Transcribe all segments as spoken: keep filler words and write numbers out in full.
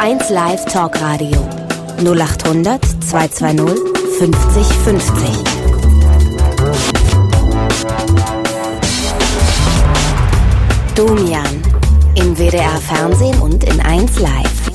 eins Live Talkradio null acht hundert zweihundertzweißig fünfzig fünfzig. Domian im W D R Fernsehen und in eins Live.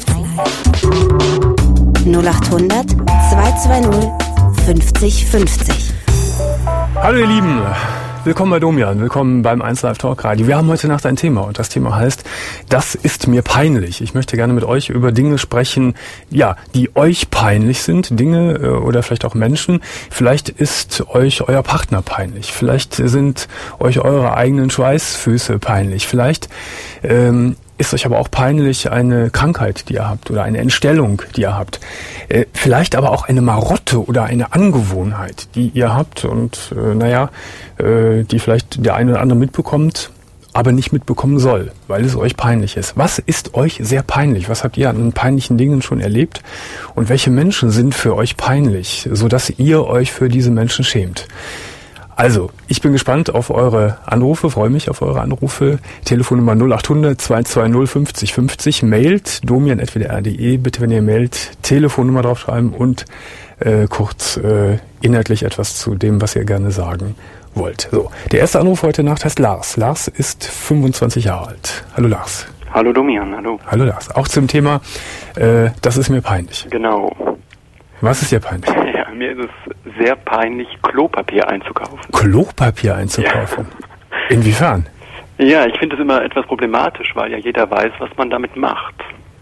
null acht hundert zweihundertzweißig fünfzig fünfzig. Hallo ihr Lieben, willkommen bei Domian, willkommen beim eins Live Talk Radio. Wir haben heute Nacht ein Thema und das Thema heißt, das ist mir peinlich. Ich möchte gerne mit euch über Dinge sprechen, ja, die euch peinlich sind, Dinge äh, oder vielleicht auch Menschen. Vielleicht ist euch euer Partner peinlich, vielleicht sind euch eure eigenen Schweißfüße peinlich, vielleicht ähm, ist euch aber auch peinlich eine Krankheit, die ihr habt oder eine Entstellung, die ihr habt. Äh, vielleicht aber auch eine Marotte oder eine Angewohnheit, die ihr habt und äh, naja, äh, die vielleicht der eine oder andere mitbekommt, aber nicht mitbekommen soll, weil es euch peinlich ist. Was ist euch sehr peinlich? Was habt ihr an peinlichen Dingen schon erlebt? Und welche Menschen sind für euch peinlich, sodass ihr euch für diese Menschen schämt? Also, ich bin gespannt auf eure Anrufe, freue mich auf eure Anrufe. Telefonnummer null acht hundert zweihundertzweißig fünfzig fünfzig. Mailt domian at w d r punkt d e. Bitte, wenn ihr mailt, Telefonnummer draufschreiben und äh, kurz äh, inhaltlich etwas zu dem, was ihr gerne sagen wollt. So, der erste Anruf heute Nacht heißt Lars. Lars ist fünfundzwanzig Jahre alt. Hallo Lars. Hallo Domian, hallo. Hallo Lars. Auch zum Thema, äh, das ist mir peinlich. Genau. Was ist dir peinlich? Ja, mir ist es sehr peinlich, Klopapier einzukaufen. Klopapier einzukaufen? Ja. Inwiefern? Ja, ich finde es immer etwas problematisch, weil ja jeder weiß, was man damit macht.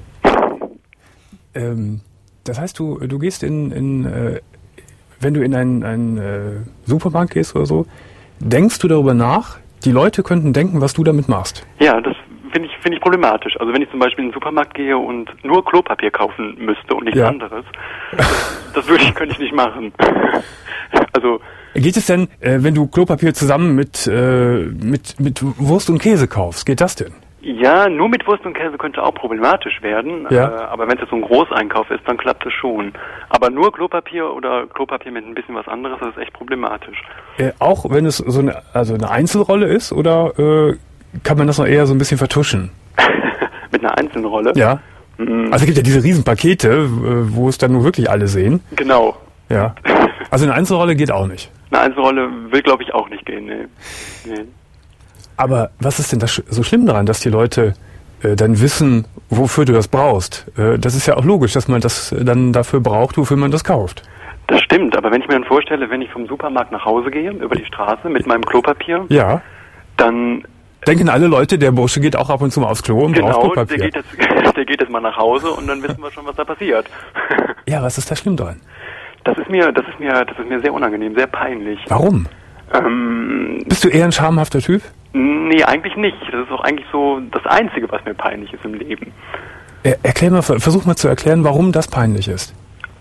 Ähm, das heißt, du du gehst in, in äh, wenn du in einen, einen äh, Supermarkt gehst oder so, denkst du darüber nach, die Leute könnten denken, was du damit machst? Ja, das finde ich, finde ich problematisch. Also wenn ich zum Beispiel in den Supermarkt gehe und nur Klopapier kaufen müsste und nichts ja. anderes, das würde ich, könnte ich nicht machen. Also geht es denn, äh, wenn du Klopapier zusammen mit, äh, mit, mit Wurst und Käse kaufst, geht das denn? Ja, nur mit Wurst und Käse könnte auch problematisch werden, ja. äh, aber wenn es jetzt so ein Großeinkauf ist, dann klappt es schon. Aber nur Klopapier oder Klopapier mit ein bisschen was anderes, das ist echt problematisch. Äh, auch wenn es so eine, also eine Einzelrolle ist, oder äh, kann man das noch eher so ein bisschen vertuschen? Mit einer Einzelrolle? Ja. Mhm. Also es gibt ja diese Riesenpakete, wo es dann nur wirklich alle sehen. Genau. Ja. Also eine Einzelrolle geht auch nicht. Eine Einzelrolle will, glaube ich, auch nicht gehen, nee. nee. Aber was ist denn das so schlimm daran, dass die Leute äh, dann wissen, wofür du das brauchst? Äh, das ist ja auch logisch, dass man das dann dafür braucht, wofür man das kauft. Das stimmt, aber wenn ich mir dann vorstelle, wenn ich vom Supermarkt nach Hause gehe, über die Straße mit meinem Klopapier, ja, dann denken alle Leute, der Bursche geht auch ab und zu mal aufs Klo und genau, braucht Klopapier. Der geht, jetzt, der geht jetzt mal nach Hause und dann wissen wir schon, was da passiert. Ja, was ist da schlimm dran? Das ist mir, das ist mir, das ist mir sehr unangenehm, sehr peinlich. Warum? Ähm, Bist du eher ein schamhafter Typ? Nee, eigentlich nicht. Das ist auch eigentlich so das Einzige, was mir peinlich ist im Leben. Er, erklär mal, versuch mal zu erklären, warum das peinlich ist.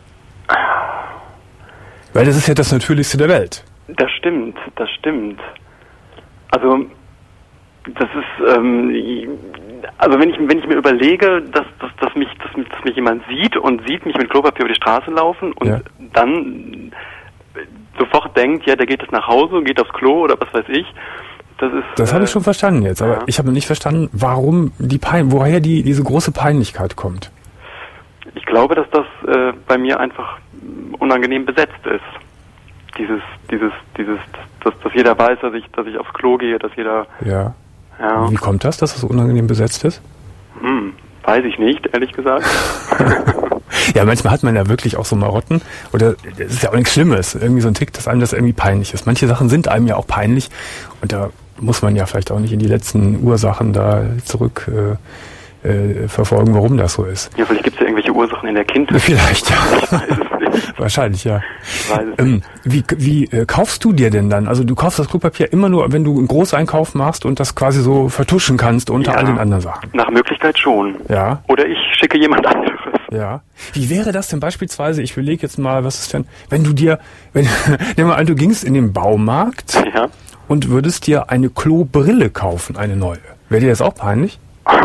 Weil das ist ja das Natürlichste der Welt. Das stimmt, das stimmt. Also, das ist, ähm, also wenn ich, wenn ich mir überlege, dass, dass, dass mich, dass, dass mich jemand sieht und sieht mich mit Klopapier über die Straße laufen und ja. dann sofort denkt, ja, der geht jetzt nach Hause, geht aufs Klo oder was weiß ich. Das ist. Das habe ich schon verstanden jetzt, aber ja. ich habe nicht verstanden, warum die Pein, woher die diese große Peinlichkeit kommt. Ich glaube, dass das äh, bei mir einfach unangenehm besetzt ist. Dieses, dieses, dieses, dass, dass jeder weiß, dass ich, dass ich aufs Klo gehe, dass jeder. Ja. Ja. Wie kommt das, dass es das unangenehm besetzt ist? Hm, weiß ich nicht, ehrlich gesagt. Ja, manchmal hat man ja wirklich auch so Marotten. Oder es ist ja auch nichts Schlimmes. Irgendwie so ein Tick, dass einem das irgendwie peinlich ist. Manche Sachen sind einem ja auch peinlich. Und da muss man ja vielleicht auch nicht in die letzten Ursachen da zurück äh, äh, verfolgen, warum das so ist. Ja, vielleicht gibt es ja irgendwelche Ursachen in der Kindheit. Vielleicht, ja. Ich weiß es nicht. Wahrscheinlich, ja. Ich weiß es ähm, nicht. Wie, wie äh, kaufst du dir denn dann? Also du kaufst das Klopapier immer nur, wenn du einen Großeinkauf machst und das quasi so vertuschen kannst unter Ja, all den anderen Sachen. Nach Möglichkeit schon. Ja. Oder ich schicke jemand anderes. Ja. Wie wäre das denn beispielsweise, ich überlege jetzt mal, was ist denn, wenn du dir, wenn, nehmen wir an, du gingst in den Baumarkt Ja. und würdest dir eine Klobrille kaufen, eine neue. Wäre dir das auch peinlich?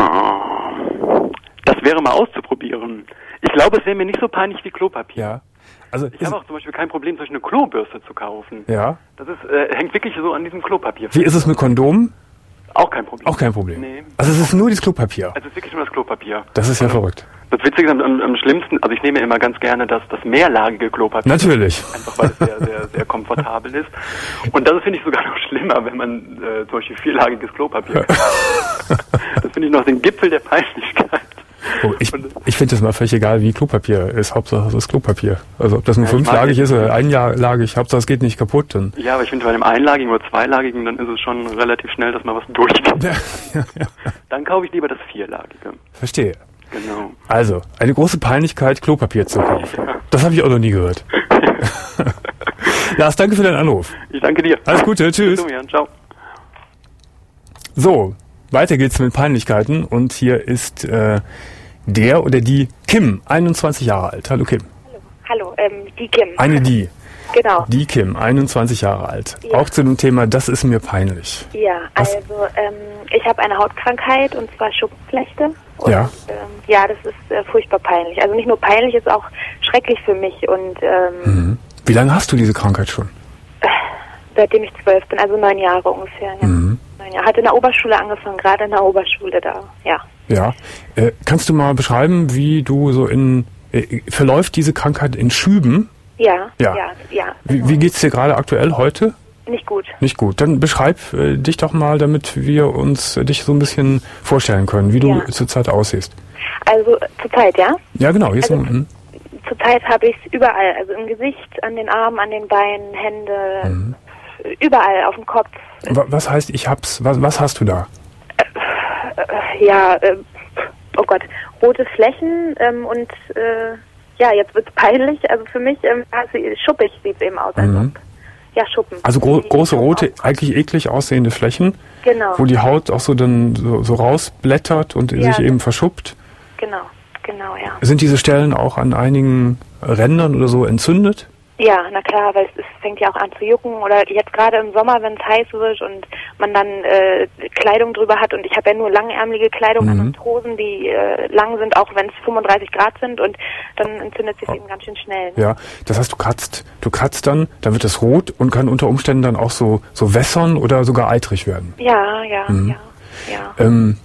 Das wäre mal auszuprobieren. Ich glaube, es wäre mir nicht so peinlich wie Klopapier. Ja. Also Ich habe auch zum Beispiel kein Problem, solch eine Klobürste zu kaufen. Ja. Das ist, äh, hängt wirklich so an diesem Klopapier. Wie ist es mit Kondomen? Auch kein Problem. Auch kein Problem. Nee. Also es ist nur dieses Klopapier. Also es ist wirklich nur das Klopapier. Das ist ja verrückt. Das Witzige ist am, am, am schlimmsten, also ich nehme immer ganz gerne das, das mehrlagige Klopapier. Natürlich. Einfach weil es sehr, sehr, sehr komfortabel ist. Und das finde ich sogar noch schlimmer, wenn man äh, zum Beispiel vierlagiges Klopapier hat. Das finde ich noch den Gipfel der Peinlichkeit. Oh, ich ich finde das mal völlig egal, wie Klopapier ist. Hauptsache es ist Klopapier. Also ob das nur ja, fünflagig ist oder einlagig, Hauptsache es geht nicht kaputt. Dann. Ja, aber ich finde bei dem einlagigen oder zweilagigen, dann ist es schon relativ schnell, dass mal was durchgeht. Ja, ja, ja. Dann kaufe ich lieber das vierlagige. Verstehe. Genau. Also, eine große Peinlichkeit, Klopapier zu kaufen. Ja. Das habe ich auch noch nie gehört. Lars, danke für deinen Anruf. Ich danke dir. Alles Gute, tschüss. Ciao. So, weiter geht's mit Peinlichkeiten und hier ist äh, der oder die Kim, einundzwanzig Jahre alt. Hallo Kim. Hallo, Hallo ähm, die Kim. Eine die. Genau. Die Kim, einundzwanzig Jahre alt. Ja. Auch zu dem Thema, das ist mir peinlich. Ja, Was? also ähm, ich habe eine Hautkrankheit und zwar Schuppenflechte. Und, Ja. Ähm, ja, das ist äh, furchtbar peinlich. Also nicht nur peinlich, ist auch schrecklich für mich. Und ähm, Mhm. Wie lange hast du diese Krankheit schon? seitdem ich zwölf bin, also neun Jahre ungefähr. Ja. Mhm. Neun Jahre. Hatte in der Oberschule angefangen, gerade in der Oberschule da. Ja. Ja. Äh, kannst du mal beschreiben, wie du so in... Äh, verläuft diese Krankheit in Schüben? Ja, Ja. ja, ja. Wie, wie geht's dir gerade aktuell heute? Nicht gut. Nicht gut. Dann beschreib äh, dich doch mal, damit wir uns äh, dich so ein bisschen vorstellen können, wie du Ja. zurzeit aussiehst. Also zurzeit, ja? Ja, genau. Hier ist Also, so, hm. Zurzeit habe ich es überall, also im Gesicht, an den Armen, an den Beinen, Hände, Mhm. überall, auf dem Kopf. Wa- Was heißt, ich hab's, was, was hast du da? Äh, ja, äh, oh Gott, rote Flächen ähm, und äh, ja, jetzt wird's peinlich. Also für mich ähm, also schuppig sieht's eben aus. Als Mhm. ob, ja, Schuppen. Also gro Die große Schuppen rote, aus- eigentlich eklig aussehende Flächen, Genau, wo die Haut auch so dann so, so rausblättert und Ja, sich eben das- verschuppt. genau, genau, ja. Sind diese Stellen auch an einigen Rändern oder so entzündet? Ja, na klar, weil es, es fängt ja auch an zu jucken. Oder jetzt gerade im Sommer, wenn es heiß wird und man dann äh, Kleidung drüber hat. Und ich habe ja nur langärmelige Kleidung an Mhm. und Hosen, die äh, lang sind, auch wenn es fünfunddreißig Grad sind. Und dann entzündet sich eben ganz schön schnell. Ne? Ja, das heißt, du kratzt, du kratzt dann, dann wird es rot und kann unter Umständen dann auch so, so wässern oder sogar eitrig werden. Ja, ja, Mhm. ja, ja. Ähm,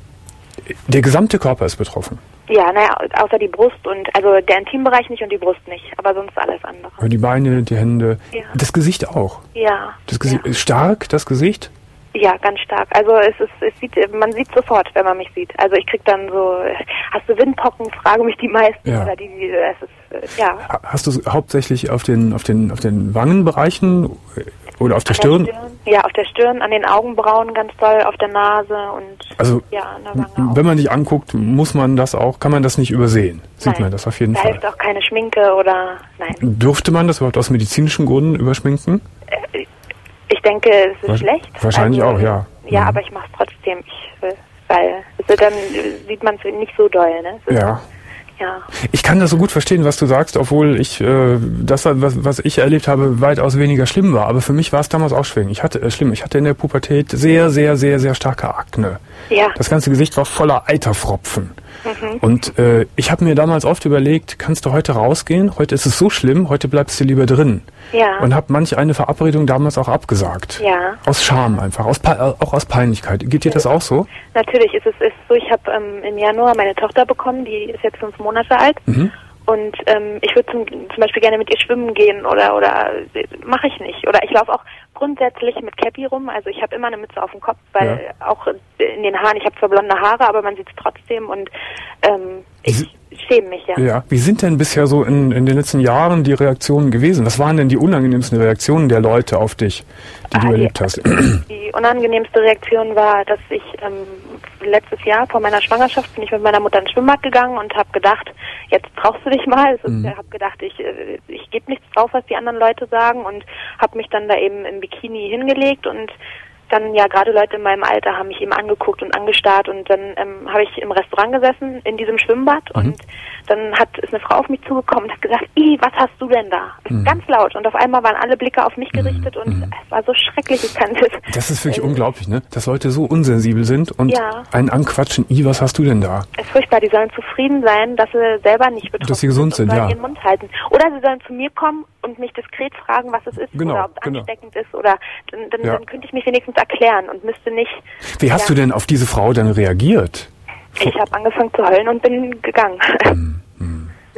der gesamte Körper ist betroffen. Ja, naja, außer die Brust und, also der Intimbereich nicht und die Brust nicht, aber sonst alles andere. Die Beine, die Hände, Ja. das Gesicht auch. Ja. Das Gesicht ja. ist stark, das Gesicht? Ja, ganz stark. Also es ist, es sieht, man sieht sofort, wenn man mich sieht. Also ich krieg dann so, hast du Windpocken? Frage mich die meisten Ja. oder die, die es ist, äh, ja. Ha- Hast du es hauptsächlich auf den, auf den, auf den Wangenbereichen oder auf der An Stirn? der Stirn? Ja, auf der Stirn, an den Augenbrauen ganz doll, auf der Nase und Also, ja, an der Wange auch. wenn man dich anguckt, muss man das auch, kann man das nicht übersehen. Sieht Nein. man das auf jeden Da Fall. hilft auch keine Schminke oder, nein. Dürfte man das überhaupt aus medizinischen Gründen überschminken? Äh, Ich denke, es ist Wasch- schlecht. wahrscheinlich auch, ja. Ja, Mhm. aber ich mache es trotzdem, ich, äh, weil es wird dann äh, sieht man es nicht so doll, ne? Es ist, Ja. Ja. Ich kann das so gut verstehen, was du sagst, obwohl ich äh, das, was, was ich erlebt habe, weitaus weniger schlimm war. Aber für mich war es damals auch schlimm. Ich hatte äh, schlimm. Ich hatte in der Pubertät sehr, sehr, sehr, sehr starke Akne. Ja. Das ganze Gesicht war voller Eiterfropfen. Mhm. Und äh, ich habe mir damals oft überlegt, kannst du heute rausgehen? Heute ist es so schlimm, heute bleibst du lieber drin. Ja. Und habe manch eine Verabredung damals auch abgesagt. Ja. Aus Scham einfach, aus, Pe- äh, auch aus Peinlichkeit. Geht dir das auch so? Natürlich ist es ist so, ich habe ähm, im Januar meine Tochter bekommen, die ist jetzt fünf Monate alt. Mhm. Und ähm, ich würde zum, zum Beispiel gerne mit ihr schwimmen gehen oder oder äh, mache ich nicht. Oder ich laufe auch grundsätzlich mit Cappy rum. Also ich habe immer eine Mütze auf dem Kopf, weil auch in den Haaren, ich habe zwar blonde Haare, aber man sieht es trotzdem und ähm, ich schäme mich ja. Ja. Wie sind denn bisher so in, in den letzten Jahren die Reaktionen gewesen? Was waren denn die unangenehmsten Reaktionen der Leute auf dich, die Ah, du die- erlebt hast? Die unangenehmste Reaktion war, dass ich ähm, letztes Jahr vor meiner Schwangerschaft bin ich mit meiner Mutter ins Schwimmbad gegangen und habe gedacht, jetzt traust du dich mal. Ich Mhm. habe gedacht, ich, äh, ich gebe nichts drauf, was die anderen Leute sagen und habe mich dann da eben im Bikini hingelegt und dann, ja, gerade Leute in meinem Alter haben mich eben angeguckt und angestarrt und dann ähm, habe ich im Restaurant gesessen, in diesem Schwimmbad Mhm. und dann hat ist eine Frau auf mich zugekommen und hat gesagt, Ih, was hast du denn da? Mhm. Ganz laut und auf einmal waren alle Blicke auf mich gerichtet und Mhm. es war so schrecklich, ich kann das. Das ist wirklich äh, unglaublich, ne? Dass Leute so unsensibel sind und Ja. einen anquatschen, I, was hast du denn da? Es ist furchtbar, die sollen zufrieden sein, dass sie selber nicht betroffen Dass sie gesund sind, und sollen ja. ihren Mund halten. Oder sie sollen zu mir kommen und mich diskret fragen, was es ist Genau, oder ob es genau. ansteckend ist oder dann, dann, Ja. dann könnte ich mich wenigstens erklären und müsste nicht. Wie hast Ja. du denn auf diese Frau dann reagiert? Ich habe angefangen zu heulen und bin gegangen. Hm.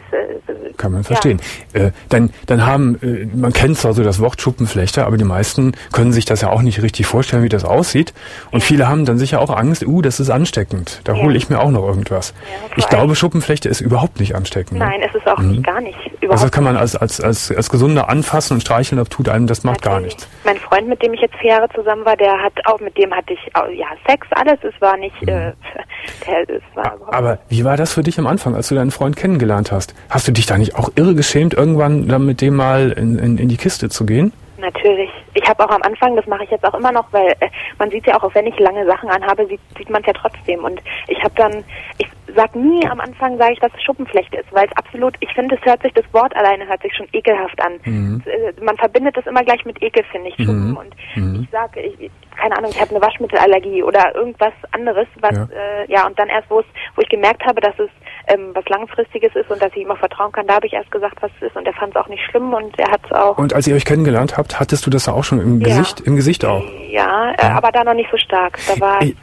äh, kann man verstehen. Ja. Äh, dann, dann haben, äh, man kennt zwar so das Wort Schuppenflechte, aber die meisten können sich das ja auch nicht richtig vorstellen, wie das aussieht. Und ja. viele haben dann sicher auch Angst, uh, das ist ansteckend. Da ja. hole ich mir auch noch irgendwas. Ja, ich glaube, Schuppenflechte ist überhaupt nicht ansteckend. Nein, es ist auch mhm. nicht, gar nicht. Überhaupt also das kann man als, als, als, als Gesunder anfassen und streicheln, das tut einem, das macht Natürlich. gar nichts. Mein Freund, mit dem ich jetzt vier Jahre zusammen war, der hat auch, mit dem hatte ich, ja, Sex, alles, es war nicht, mhm. äh, der, es war aber wie war das für dich am Anfang, als du deinen Freund kennengelernt hast? Hast du dich da nicht auch irre geschämt, irgendwann dann mit dem mal in, in, in die Kiste zu gehen? Natürlich. Ich habe auch am Anfang, das mache ich jetzt auch immer noch, weil äh, man sieht ja auch, wenn ich lange Sachen anhabe, sieht, sieht man es ja trotzdem. Und ich habe dann, ich sag nie am Anfang, sage ich, dass es Schuppenflechte ist, weil es absolut, ich finde, es hört sich, das Wort alleine hört sich schon ekelhaft an. Mhm. Es, äh, man verbindet das immer gleich mit Ekel, finde ich, Schuppen. Mhm. Und mhm. ich sage, ich, keine Ahnung, ich habe eine Waschmittelallergie oder irgendwas anderes, was, ja, äh, ja und dann erst, wo es, wo ich gemerkt habe, dass es ähm, was Langfristiges ist und dass ich ihm auch vertrauen kann, da habe ich erst gesagt, was es ist, und er fand es auch nicht schlimm und er hat es auch. Und als ihr euch kennengelernt habt, hattest du das auch schon im ja. Gesicht, im Gesicht auch? Ja, äh, ja, aber da noch nicht so stark. Da war ich,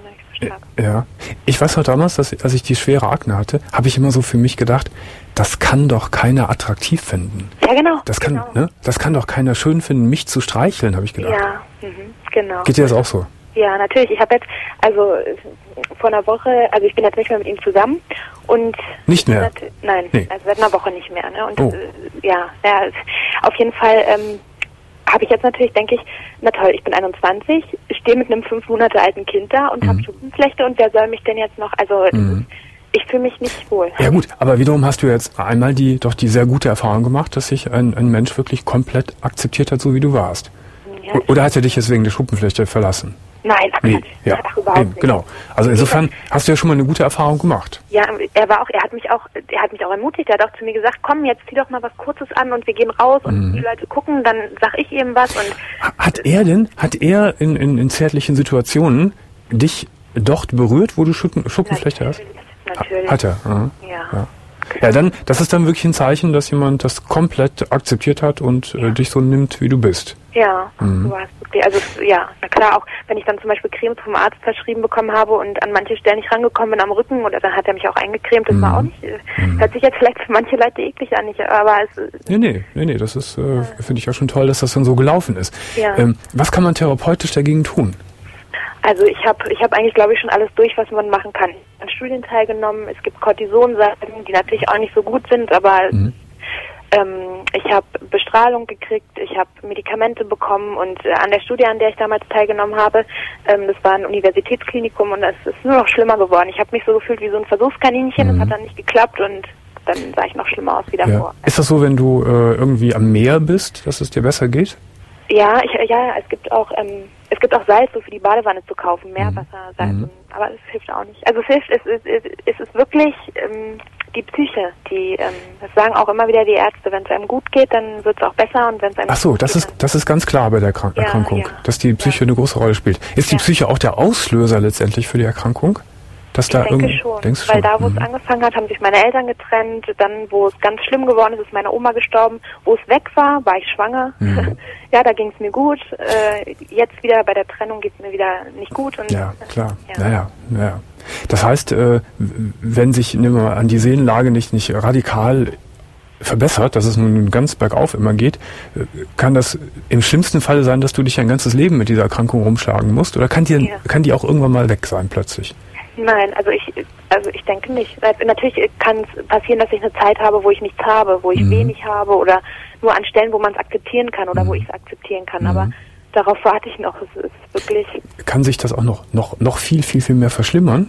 Ja, ich weiß noch damals, dass als ich die schwere Akne hatte, habe ich immer so für mich gedacht, das kann doch keiner attraktiv finden. Ja, genau. Das kann, genau. ne, das kann doch keiner schön finden, mich zu streicheln, habe ich gedacht. Ja, mhm, genau. Geht dir das auch so? Ja, natürlich. Ich habe jetzt, also vor einer Woche, also ich bin jetzt nicht mehr mit ihm zusammen und nicht mehr? Nein, nee. also seit einer Woche nicht mehr. Ne? Und oh. äh, ja, ja, auf jeden Fall. Ähm, habe ich jetzt natürlich, denke ich, na toll, ich bin einundzwanzig, stehe mit einem fünf Monate alten Kind da und mhm. habe Schuppenflechte und wer soll mich denn jetzt noch, also mhm. ich fühle mich nicht wohl. Ja gut, aber wiederum hast du jetzt einmal die doch die sehr gute Erfahrung gemacht, dass sich ein, ein Mensch wirklich komplett akzeptiert hat, so wie du warst. Ja. Oder hat er dich jetzt wegen der Schuppenflechte verlassen? Nein, ach, nee, ja, ach, überhaupt eben, nicht. Genau. Also insofern hast du ja schon mal eine gute Erfahrung gemacht. Ja, er war auch, er hat mich auch, er hat mich auch ermutigt. Er hat auch zu mir gesagt, komm, jetzt zieh doch mal was Kurzes an und wir gehen raus und mhm. die Leute gucken, dann sag ich ihm was. Und hat er denn, hat er in, in, in zärtlichen Situationen dich dort berührt, wo du Schuppen, Schuppenflechte hast? Natürlich. Hat er? Aha. Ja. ja. Ja, dann, das ist dann wirklich ein Zeichen, dass jemand das komplett akzeptiert hat und ja. äh, dich so nimmt, wie du bist. Ja, mhm. du hast wirklich, also ja, na klar, auch wenn ich dann zum Beispiel Cremes vom Arzt verschrieben bekommen habe und an manche Stellen nicht rangekommen bin am Rücken, oder dann hat er mich auch eingecremt, das mhm. war auch nicht, mhm. hört sich jetzt vielleicht für manche Leute eklig an, nicht, aber es... Nee, nee, nee, nee, das ist, äh, ja. finde ich ja schon toll, dass das dann so gelaufen ist. Ja. Ähm, was kann man therapeutisch dagegen tun? Also ich habe ich hab eigentlich, glaube ich, schon alles durch, was man machen kann. Ich habe an Studien teilgenommen, es gibt Cortisonsalben, die natürlich auch nicht so gut sind, aber mhm. ähm, ich habe Bestrahlung gekriegt, ich habe Medikamente bekommen und äh, an der Studie, an der ich damals teilgenommen habe, ähm, das war ein Universitätsklinikum und es ist nur noch schlimmer geworden. Ich habe mich so gefühlt wie so ein Versuchskaninchen, mhm. das hat dann nicht geklappt und dann sah ich noch schlimmer aus wie davor. Ja. Ist das so, wenn du äh, irgendwie am Meer bist, dass es dir besser geht? Ja, ich, ja, es gibt auch ähm, es gibt auch Salz so für die Badewanne zu kaufen, Meerwasser, Salz, mhm. aber es hilft auch nicht. Also es hilft, es, es, es ist wirklich ähm, die Psyche, die ähm, das sagen auch immer wieder die Ärzte, wenn es einem gut geht, dann wird es auch besser und wenn es einem Ach so, gut das geht, ist das ist ganz klar bei der Krank- ja, Erkrankung, ja. dass die Psyche ja. eine große Rolle spielt. Ist die ja. Psyche auch der Auslöser letztendlich für die Erkrankung? Dass ich da denke irgend- schon, denkst weil schon? da, wo mhm. es angefangen hat, haben sich meine Eltern getrennt, dann, wo es ganz schlimm geworden ist, ist meine Oma gestorben, wo es weg war, war ich schwanger, mhm. ja, da ging es mir gut, äh, jetzt wieder bei der Trennung geht es mir wieder nicht gut. Und, ja, klar, ja. naja, naja. Das heißt, äh, wenn sich, nehmen wir mal an, die Seelenlage nicht, nicht radikal verbessert, dass es nun ganz bergauf immer geht, kann das im schlimmsten Fall sein, dass du dich ein ganzes Leben mit dieser Erkrankung rumschlagen musst? Oder kann die, ja. kann die auch irgendwann mal weg sein plötzlich? Nein, also ich also ich denke nicht. Natürlich kann es passieren, dass ich eine Zeit habe, wo ich nichts habe, wo ich mhm. wenig habe oder nur an Stellen, wo man es akzeptieren kann oder mhm. wo ich es akzeptieren kann. Mhm. Aber darauf warte ich noch. Es ist wirklich... Kann sich das auch noch, noch, noch viel, viel, viel mehr verschlimmern?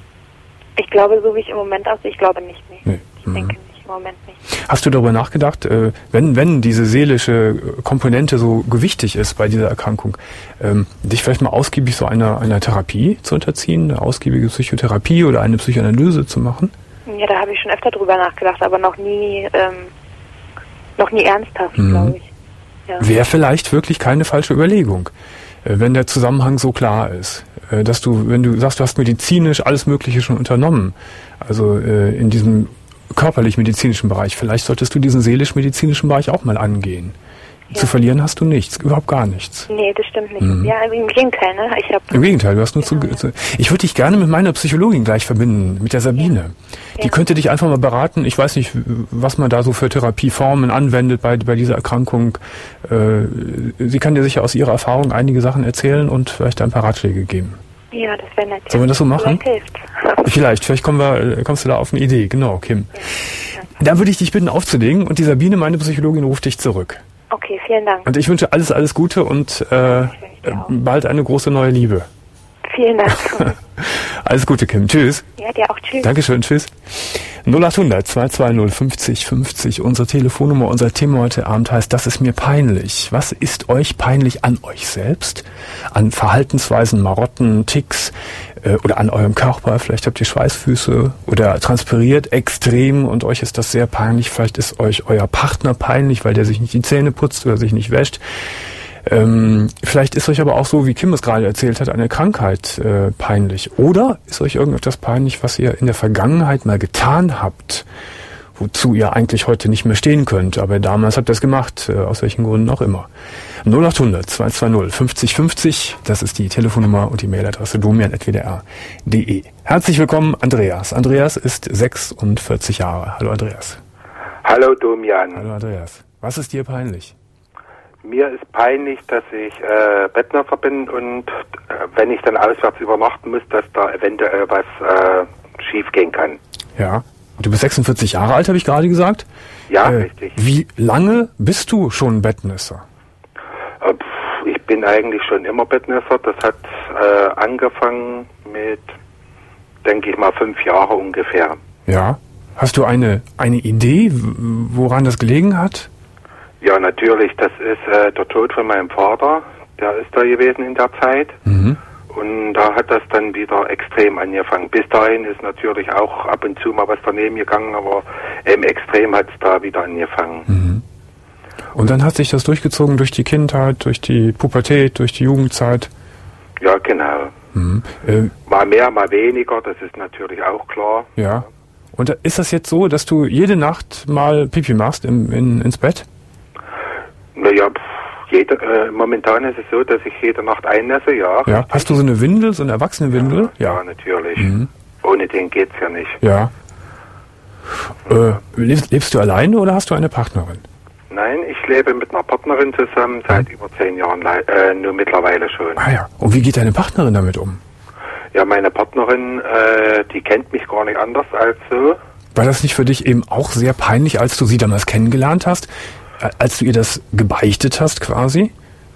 Ich glaube, so wie ich im Moment aussehe, ich glaube nicht. Nee. nee. Ich mhm. denke nicht. Moment nicht. Hast du darüber nachgedacht, äh, wenn wenn diese seelische Komponente so gewichtig ist bei dieser Erkrankung, ähm, dich vielleicht mal ausgiebig so einer einer Therapie zu unterziehen, eine ausgiebige Psychotherapie oder eine Psychoanalyse zu machen? Ja, da habe ich schon öfter drüber nachgedacht, aber noch nie ähm, noch nie ernsthaft, mhm. glaube ich. Ja. Wäre vielleicht wirklich keine falsche Überlegung, äh, wenn der Zusammenhang so klar ist, äh, dass du, wenn du sagst, du hast medizinisch alles Mögliche schon unternommen, also äh, in diesem körperlich-medizinischen Bereich. Vielleicht solltest du diesen seelisch-medizinischen Bereich auch mal angehen. Ja. Zu verlieren hast du nichts, überhaupt gar nichts. Nee, das stimmt nicht. Mhm. Ja, im Gegenteil, ne? Ich hab Im Gegenteil, du hast nur genau. zu... Ich würde dich gerne mit meiner Psychologin gleich verbinden, mit der Sabine. Ja. Die ja. könnte dich einfach mal beraten. Ich weiß nicht, was man da so für Therapieformen anwendet bei, bei dieser Erkrankung. Äh, sie kann dir sicher aus ihrer Erfahrung einige Sachen erzählen und vielleicht ein paar Ratschläge geben. Ja, das wäre nett. Sollen wir das so machen? Vielleicht hilft's. Vielleicht, vielleicht kommen wir, kommst du da auf eine Idee. Genau, Kim. Ja. Dann würde ich dich bitten aufzulegen und die Sabine, meine Psychologin, ruft dich zurück. Okay, vielen Dank. Und ich wünsche alles, alles Gute und äh, bald eine große neue Liebe. Vielen Dank. Alles Gute, Kim. Tschüss. Ja, dir auch. Tschüss. Dankeschön. Tschüss. null acht hundert zwei zwei null fünfzig fünfzig, unsere Telefonnummer, unser Thema heute Abend heißt, das ist mir peinlich. Was ist euch peinlich an euch selbst? An Verhaltensweisen, Marotten, Ticks äh, oder an eurem Körper? Vielleicht habt ihr Schweißfüße oder transpiriert extrem und euch ist das sehr peinlich. Vielleicht ist euch euer Partner peinlich, weil der sich nicht die Zähne putzt oder sich nicht wäscht. Ähm, vielleicht ist euch aber auch so, wie Kim es gerade erzählt hat, eine Krankheit äh, peinlich. Oder ist euch irgendetwas peinlich, was ihr in der Vergangenheit mal getan habt, wozu ihr eigentlich heute nicht mehr stehen könnt. Aber damals habt ihr es gemacht, äh, aus welchen Gründen auch immer. null acht hundert zwei zwei null fünfzig fünfzig, das ist die Telefonnummer und die Mailadresse domian at w d r punkt d e. Herzlich willkommen, Andreas. Andreas ist sechsundvierzig Jahre. Hallo, Andreas. Hallo, Domian. Hallo, Andreas. Was ist dir peinlich? Mir ist peinlich, dass ich äh, Bettnässer bin und äh, wenn ich dann auswärts übernachten muss, dass da eventuell was äh, schief gehen kann. Ja. Du bist sechsundvierzig Jahre alt, habe ich gerade gesagt. Ja, äh, richtig. Wie lange bist du schon Bettnässer? Äh, pff, ich bin eigentlich schon immer Bettnässer. Das hat äh, angefangen mit, denke ich mal, fünf Jahre ungefähr. Ja. Hast du eine, eine Idee, woran das gelegen hat? Ja, natürlich. Das ist äh, der Tod von meinem Vater. Der ist da gewesen in der Zeit. Mhm. Und da hat das dann wieder extrem angefangen. Bis dahin ist natürlich auch ab und zu mal was daneben gegangen, aber im Extrem hat es da wieder angefangen. Mhm. Und dann hat sich das durchgezogen durch die Kindheit, durch die Pubertät, durch die Jugendzeit? Ja, genau. Mhm. Äh, mal mehr, mal weniger, das ist natürlich auch klar. Ja. Und ist das jetzt so, dass du jede Nacht mal Pipi machst im, in, ins Bett? Naja, jede, äh, momentan ist es so, dass ich jede Nacht einnässe, ja. Ja. Hast du so eine Windel, so eine Erwachsene-Windel? Ja, ja, natürlich. Mhm. Ohne den geht's ja nicht. Ja. Äh, lebst, lebst du alleine oder hast du eine Partnerin? Nein, ich lebe mit einer Partnerin zusammen seit mhm. über zehn Jahren, äh, nur mittlerweile schon. Ah ja. Und wie geht deine Partnerin damit um? Ja, meine Partnerin, äh, die kennt mich gar nicht anders als so. War das nicht für dich eben auch sehr peinlich, als du sie damals kennengelernt hast? Als du ihr das gebeichtet hast quasi?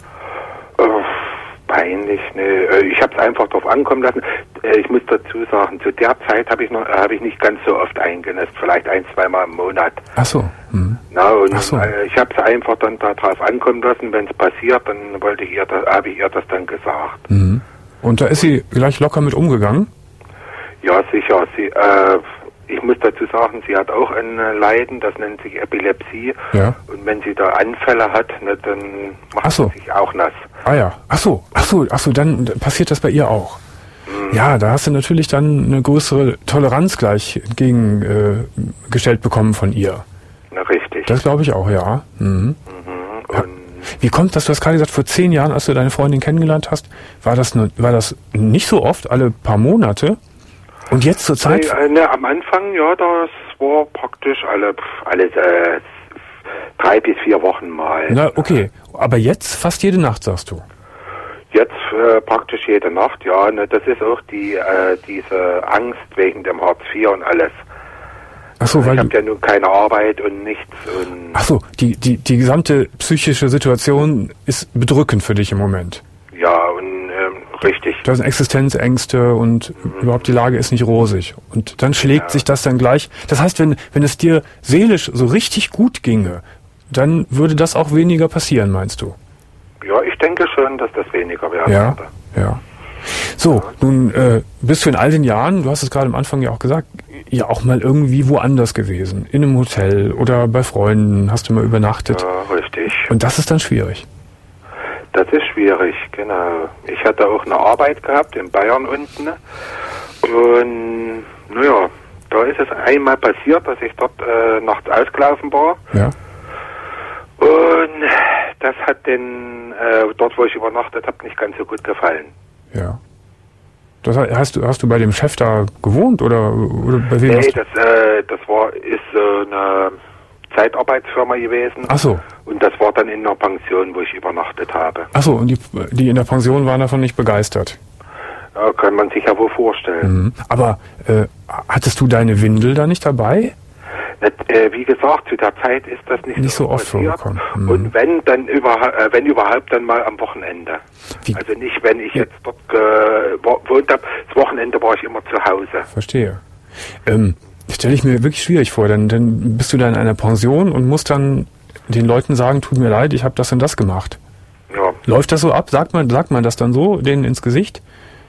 Äh, peinlich, ne. Ich habe es einfach drauf ankommen lassen. Ich muss dazu sagen, zu der Zeit habe ich noch, habe ich nicht ganz so oft eingenässt, vielleicht ein, zweimal im Monat. Ach so. Hm. Na, und Ach so. äh, ich habe es einfach dann darauf ankommen lassen, wenn es passiert, dann wollte ich ihr, das, habe ich ihr das dann gesagt. Mhm. Und da ist sie gleich locker mit umgegangen? Ja, sicher. Sie, äh, ich muss dazu sagen, sie hat auch ein Leiden, das nennt sich Epilepsie. Ja. Und wenn sie da Anfälle hat, ne, dann macht Ach so. sie sich auch nass. Ah ja. Ach so. Ach so. Ach so. Dann passiert das bei ihr auch. Mhm. Ja, da hast du natürlich dann eine größere Toleranz gleich entgegengestellt äh, bekommen von ihr. Na, richtig. Das glaube ich auch, ja. Mhm. Mhm. Ja. Und Wie kommt das? Du hast gerade gesagt, vor zehn Jahren, als du deine Freundin kennengelernt hast, war das, ne, war das nicht so oft, alle paar Monate? Und jetzt zur Zeit? Ne, ne, am Anfang, ja, das war praktisch alle, alle äh, drei bis vier Wochen mal. Na, okay. Aber jetzt fast jede Nacht, sagst du? Jetzt äh, praktisch jede Nacht, ja. Ne, das ist auch die äh, diese Angst wegen dem Hartz vier und alles. Ach so, weil ich du, habe ja nun keine Arbeit und nichts. Und ach so, die, die, die gesamte psychische Situation ist bedrückend für dich im Moment. ja, und ähm, richtig. Da sind Existenzängste und mhm. überhaupt die Lage ist nicht rosig. Und dann schlägt Ja. sich das dann gleich. Das heißt, wenn, wenn es dir seelisch so richtig gut ginge, dann würde das auch weniger passieren, meinst du? Ja, ich denke schon, dass das weniger werden Ja, würde. ja. So, nun äh, bist du in all den Jahren, du hast es gerade am Anfang ja auch gesagt, ja auch mal irgendwie woanders gewesen. In einem Hotel oder bei Freunden hast du mal übernachtet. Ja, richtig. Und das ist dann schwierig. Das ist schwierig, genau. Ich hatte auch eine Arbeit gehabt in Bayern unten. Und naja, da ist es einmal passiert, dass ich dort äh, nachts ausgelaufen war. Ja. Und das hat den, äh, dort wo ich übernachtet habe, nicht ganz so gut gefallen. Ja. Das heißt, hast du, hast du bei dem Chef da gewohnt oder, oder bei wem? Nee, das, äh, das war, ist so eine Zeitarbeitsfirma gewesen. Ach so. Und das war dann in einer Pension, wo ich übernachtet habe. Ach so, und die, die in der Pension waren davon nicht begeistert? Ja, kann man sich ja wohl vorstellen. Mhm. Aber äh, hattest du deine Windel da nicht dabei? Das, äh, wie gesagt, zu der Zeit ist das nicht, nicht so, so oft passiert. vorgekommen. Mhm. Und wenn, dann über, äh, wenn überhaupt, dann mal am Wochenende. Wie? Also nicht, wenn ich ja. jetzt dort gewohnt habe. Das Wochenende war ich immer zu Hause. Verstehe. Ähm, stelle ich mir wirklich schwierig vor, denn dann bist du da in einer Pension und musst dann den Leuten sagen, tut mir leid, ich habe das und das gemacht. Ja. Läuft das so ab? Sagt man, sagt man das dann so, denen ins Gesicht?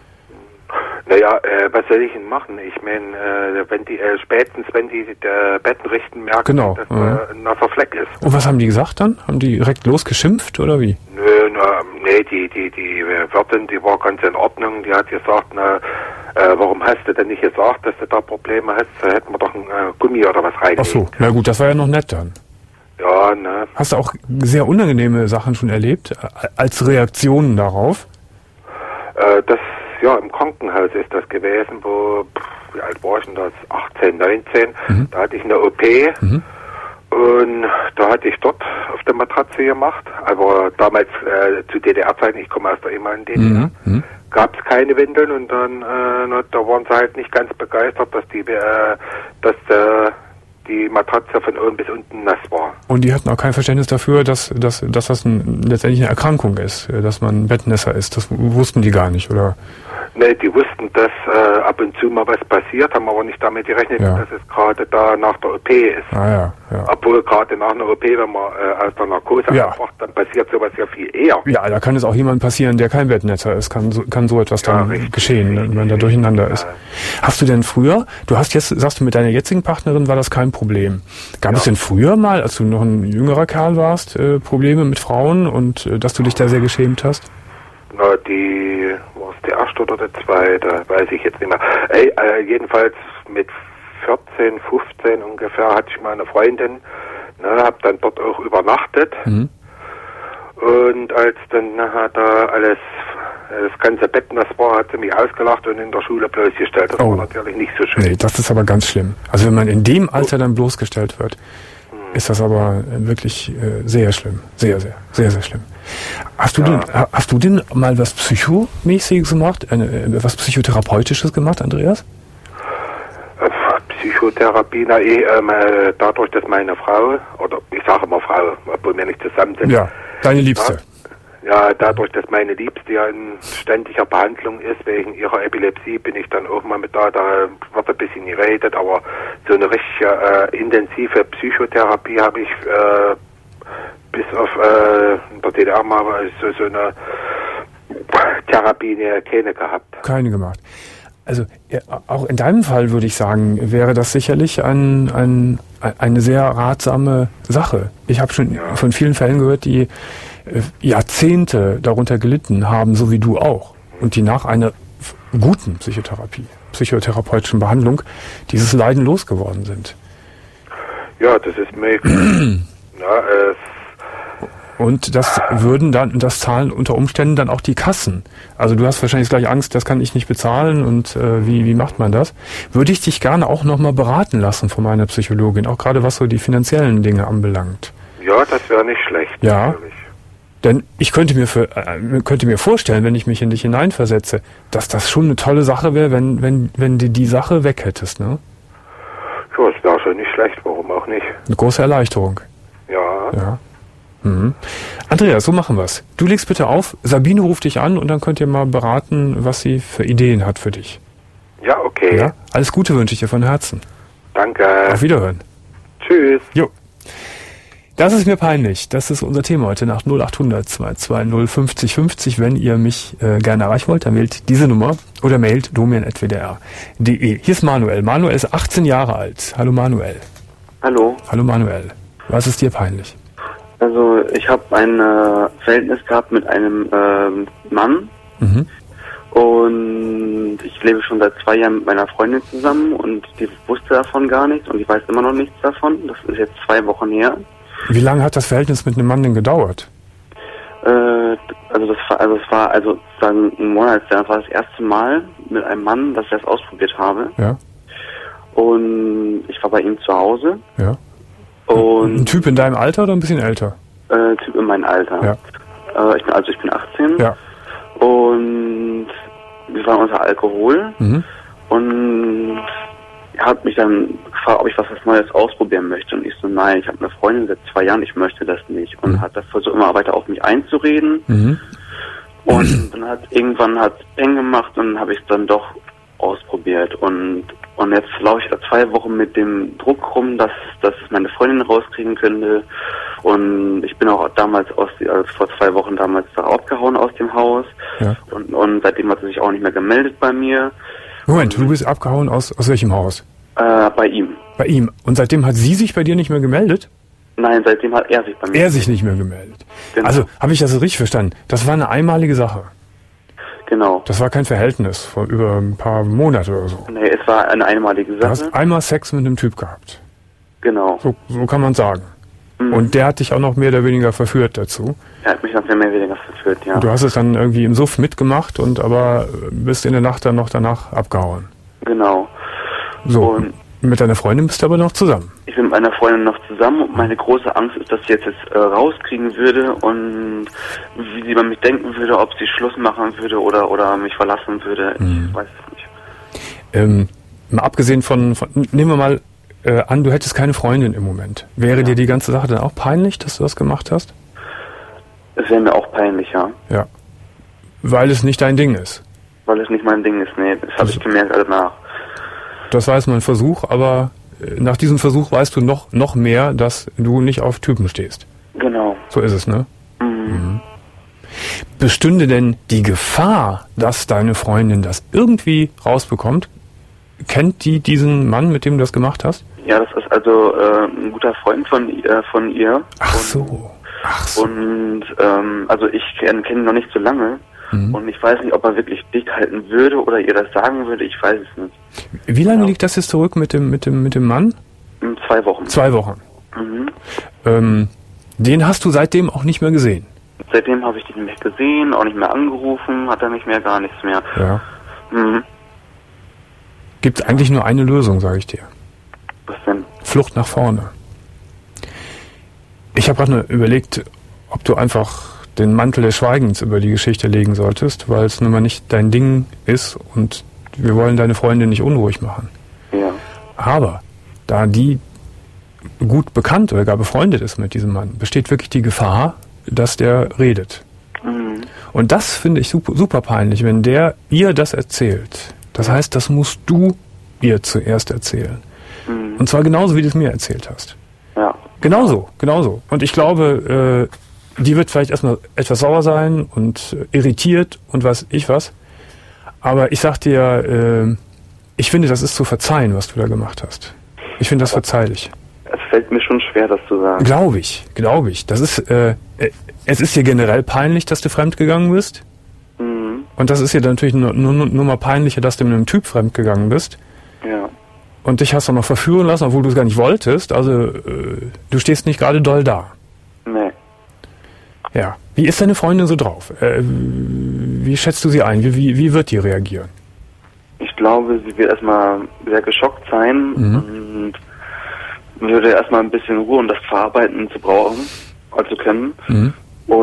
Naja, äh, was soll ich denn machen? Ich meine, äh, wenn die äh, spätestens, wenn die äh, Betten richten, merken, genau. dass ja. äh, ein nasser Fleck ist. Und was haben die gesagt dann? Haben die direkt losgeschimpft oder wie? Nö, na, nee, die, die, die Wirtin, die war ganz in Ordnung. Die hat gesagt, na, äh, warum hast du denn nicht gesagt, dass du da Probleme hast? Da hätten wir doch ein äh, Gummi oder was reingelegt. Ach so, na gut, das war ja noch nett dann. Ja, ne. Hast du auch sehr unangenehme Sachen schon erlebt, als Reaktionen darauf? Äh, das Ja, im Krankenhaus ist das gewesen, wo, pff, wie alt war ich denn das? achtzehn, neunzehn. Mhm. Da hatte ich eine O P mhm. und da hatte ich dort auf der Matratze gemacht. Aber damals äh, zu D D R-Zeiten, ich komme aus der ehemaligen D D R, mhm. gab es keine Windeln und dann äh, na, da waren sie halt nicht ganz begeistert, dass die, äh, dass äh, die Matratze von oben bis unten nass war. Und die hatten auch kein Verständnis dafür, dass, dass, dass das ein, letztendlich eine Erkrankung ist, dass man Bettnässer ist. Das wussten die gar nicht, oder? Ne, die wussten, dass äh, ab und zu mal was passiert, haben aber nicht damit gerechnet, ja. dass es gerade da nach der O P ist. Ah, ja, ja. Obwohl gerade nach einer O P, wenn man äh, aus der Narkose ja. aufwacht, dann passiert sowas ja viel eher. Ja, da kann es auch jemand passieren, der kein Bettnässer ist. Kann so, kann so etwas ja, dann richtig, geschehen, richtig, wenn da durcheinander richtig, ist. Ja. Hast du denn früher, du hast jetzt, sagst du, mit deiner jetzigen Partnerin war das kein Problem. Gab ja. es denn früher mal, als du noch ein jüngerer Kerl warst, äh, Probleme mit Frauen und äh, dass du dich da sehr geschämt hast? Na, die, war es die erste oder die zweite, weiß ich jetzt nicht mehr. Ey, äh, jedenfalls mit vierzehn, fünfzehn ungefähr hatte ich mal eine Freundin, ne, hab dann dort auch übernachtet. Mhm. Und als dann nachher da alles, das ganze Bett nass war, hat sie mich ausgelacht und in der Schule bloßgestellt. Das oh. war natürlich nicht so schön. Nee, das ist aber ganz schlimm. Also wenn man in dem Alter dann bloßgestellt wird, mhm. ist das aber wirklich äh, sehr schlimm. Sehr, sehr, sehr, sehr schlimm. Hast du ja. denn, hast du denn mal was Psychomäßiges gemacht, eine, was Psychotherapeutisches gemacht, Andreas? Psychotherapie, na eh, ähm, dadurch, dass meine Frau, oder ich sage immer Frau, obwohl wir nicht zusammen sind. Ja, deine Liebste. Ja, ja, dadurch, dass meine Liebste ja in ständiger Behandlung ist, wegen ihrer Epilepsie, bin ich dann auch mal mit da, da wird ein bisschen geredet, aber so eine richtige äh, intensive Psychotherapie habe ich äh, bis auf äh, in der D D R mal so, so eine Therapie keine gehabt. Keine gemacht. Also ja, auch in deinem Fall würde ich sagen, wäre das sicherlich ein, ein, eine sehr ratsame Sache. Ich habe schon ja. von vielen Fällen gehört, die äh, Jahrzehnte darunter gelitten haben, so wie du auch. Und die nach einer guten Psychotherapie, psychotherapeutischen Behandlung dieses Leiden losgeworden sind. Ja, das ist möglich. ja, es Und das würden dann, das zahlen unter Umständen dann auch die Kassen. Also du hast wahrscheinlich gleich Angst, das kann ich nicht bezahlen und äh, wie, wie macht man das? Würde ich dich gerne auch nochmal beraten lassen von meiner Psychologin, auch gerade was so die finanziellen Dinge anbelangt. Ja, das wäre nicht schlecht. Ja, natürlich. Denn ich könnte mir, für, äh, könnte mir vorstellen, wenn ich mich in dich hineinversetze, dass das schon eine tolle Sache wäre, wenn, wenn, wenn du die Sache weg hättest, ne? Ja, es wäre schon nicht schlecht, warum auch nicht. Eine große Erleichterung. Ja. Ja. Mhm. Andreas, so machen wir's. Du legst bitte auf, Sabine ruft dich an und dann könnt ihr mal beraten, was sie für Ideen hat für dich. Ja, okay. Ja? Alles Gute wünsche ich dir von Herzen. Danke. Auf Wiederhören. Tschüss. Jo. Das ist mir peinlich. Das ist unser Thema heute nach null acht hundert zwei zwei null fünfzig fünfzig. Wenn ihr mich äh, gerne erreichen wollt, dann wählt diese Nummer oder mailt domian at w d r punkt d e. Hier ist Manuel. Manuel ist achtzehn Jahre alt. Hallo Manuel. Hallo. Hallo Manuel. Was ist dir peinlich? Also ich habe ein äh, Verhältnis gehabt mit einem ähm, Mann mhm. und ich lebe schon seit zwei Jahren mit meiner Freundin zusammen und die wusste davon gar nichts und ich weiß immer noch nichts davon. Das ist jetzt zwei Wochen her. Wie lange hat das Verhältnis mit einem Mann denn gedauert? Äh, also das war, also es war also sozusagen ein Monat, das war das erste Mal mit einem Mann, dass ich das ausprobiert habe. Ja. Und ich war bei ihm zu Hause. Ja. Und ein Typ in deinem Alter oder ein bisschen älter? Äh, Typ in meinem Alter. Ja. Äh, ich bin, also ich bin achtzehn. Ja. Und wir waren unter Alkohol. Mhm. Und er hat mich dann gefragt, ob ich was, was Neues ausprobieren möchte. Und ich so, nein, ich habe eine Freundin seit zwei Jahren, ich möchte das nicht. Und mhm. hat das versucht, immer weiter auf mich einzureden. Mhm. Und dann hat irgendwann hat Peng gemacht und habe ich es dann doch ausprobiert. Und und jetzt laufe ich da zwei Wochen mit dem Druck rum, dass dass meine Freundin rauskriegen könnte. Und ich bin auch damals aus also vor zwei Wochen damals da abgehauen aus dem Haus. Ja. Und und seitdem hat sie sich auch nicht mehr gemeldet bei mir. Moment, du bist abgehauen aus aus welchem Haus? Äh, bei ihm. Bei ihm. Und seitdem hat sie sich bei dir nicht mehr gemeldet? Nein, seitdem hat er sich bei mir Er sich nicht mehr gemeldet. Genau. Also, habe ich das richtig verstanden? Das war eine einmalige Sache. Genau. Das war kein Verhältnis von über ein paar Monate oder so. Nee, es war eine einmalige Sache. Du hast einmal Sex mit einem Typ gehabt. Genau. So, so kann man sagen. Mhm. Und der hat dich auch noch mehr oder weniger verführt dazu. Er hat mich noch mehr oder weniger verführt, ja. Und du hast es dann irgendwie im Suff mitgemacht und aber bist in der Nacht dann noch danach abgehauen. Genau. So, und mit deiner Freundin bist du aber noch zusammen? Ich bin mit meiner Freundin noch zusammen und meine große Angst ist, dass sie jetzt, jetzt äh, rauskriegen würde und wie sie über mich denken würde, ob sie Schluss machen würde oder oder mich verlassen würde. Mhm. Ich weiß es nicht. Ähm, mal abgesehen von, von nehmen wir mal äh, an, du hättest keine Freundin im Moment. Wäre ja. dir die ganze Sache dann auch peinlich, dass du das gemacht hast? Es wäre mir auch peinlich, ja. Ja. Weil es nicht dein Ding ist? Weil es nicht mein Ding ist, nee. Das habe ich gemerkt danach. Das war jetzt mal ein Versuch, aber nach diesem Versuch weißt du noch, noch mehr, dass du nicht auf Typen stehst. Genau. So ist es, ne? Mhm. Mhm. Bestünde denn die Gefahr, dass deine Freundin das irgendwie rausbekommt? Kennt die diesen Mann, mit dem du das gemacht hast? Ja, das ist also äh, ein guter Freund von, äh, von ihr. Ach und, so. Ach so. Und ähm, also ich kenne ihn noch nicht so lange. Mhm. Und ich weiß nicht, ob er wirklich dicht halten würde oder ihr das sagen würde. Ich weiß es nicht. Wie lange ja. liegt das jetzt zurück mit dem mit dem mit dem Mann? Zwei Wochen. Zwei Wochen. Mhm. Ähm, den hast du seitdem auch nicht mehr gesehen? Seitdem habe ich dich nicht mehr gesehen, auch nicht mehr angerufen, hat er nicht mehr, gar nichts mehr. Ja. Mhm. Gibt es eigentlich nur eine Lösung, sage ich dir. Was denn? Flucht nach vorne. Ich habe gerade überlegt, ob du einfach den Mantel des Schweigens über die Geschichte legen solltest, weil es nun mal nicht dein Ding ist und wir wollen deine Freundin nicht unruhig machen. Ja. Aber da die gut bekannt oder gar befreundet ist mit diesem Mann, besteht wirklich die Gefahr, dass der redet. Mhm. Und das finde ich super, super peinlich, wenn der ihr das erzählt. Das heißt, das musst du ihr zuerst erzählen. Mhm. Und zwar genauso, wie du es mir erzählt hast. Ja. Genauso, genauso. Und ich glaube, äh, die wird vielleicht erstmal etwas sauer sein und äh, irritiert und was ich was. Aber ich sag dir, äh, ich finde, das ist zu verzeihen, was du da gemacht hast. Ich finde das verzeihlich. Es fällt mir schon schwer, das zu sagen. Glaube ich, glaube ich. Das ist, äh, es ist dir generell peinlich, dass du fremdgegangen bist. Mhm. Und das ist dir natürlich nur, nur, nur mal peinlicher, dass du mit einem Typ fremdgegangen bist. Ja. Und dich hast du noch verführen lassen, obwohl du es gar nicht wolltest. Also, äh, du stehst nicht gerade doll da. Nee. Ja. Wie ist deine Freundin so drauf? Äh, wie schätzt du sie ein? Wie, wie, wie wird die reagieren? Ich glaube, sie wird erstmal sehr geschockt sein Mhm. und würde erstmal ein bisschen Ruhe, um das verarbeiten zu brauchen, also können. Mhm.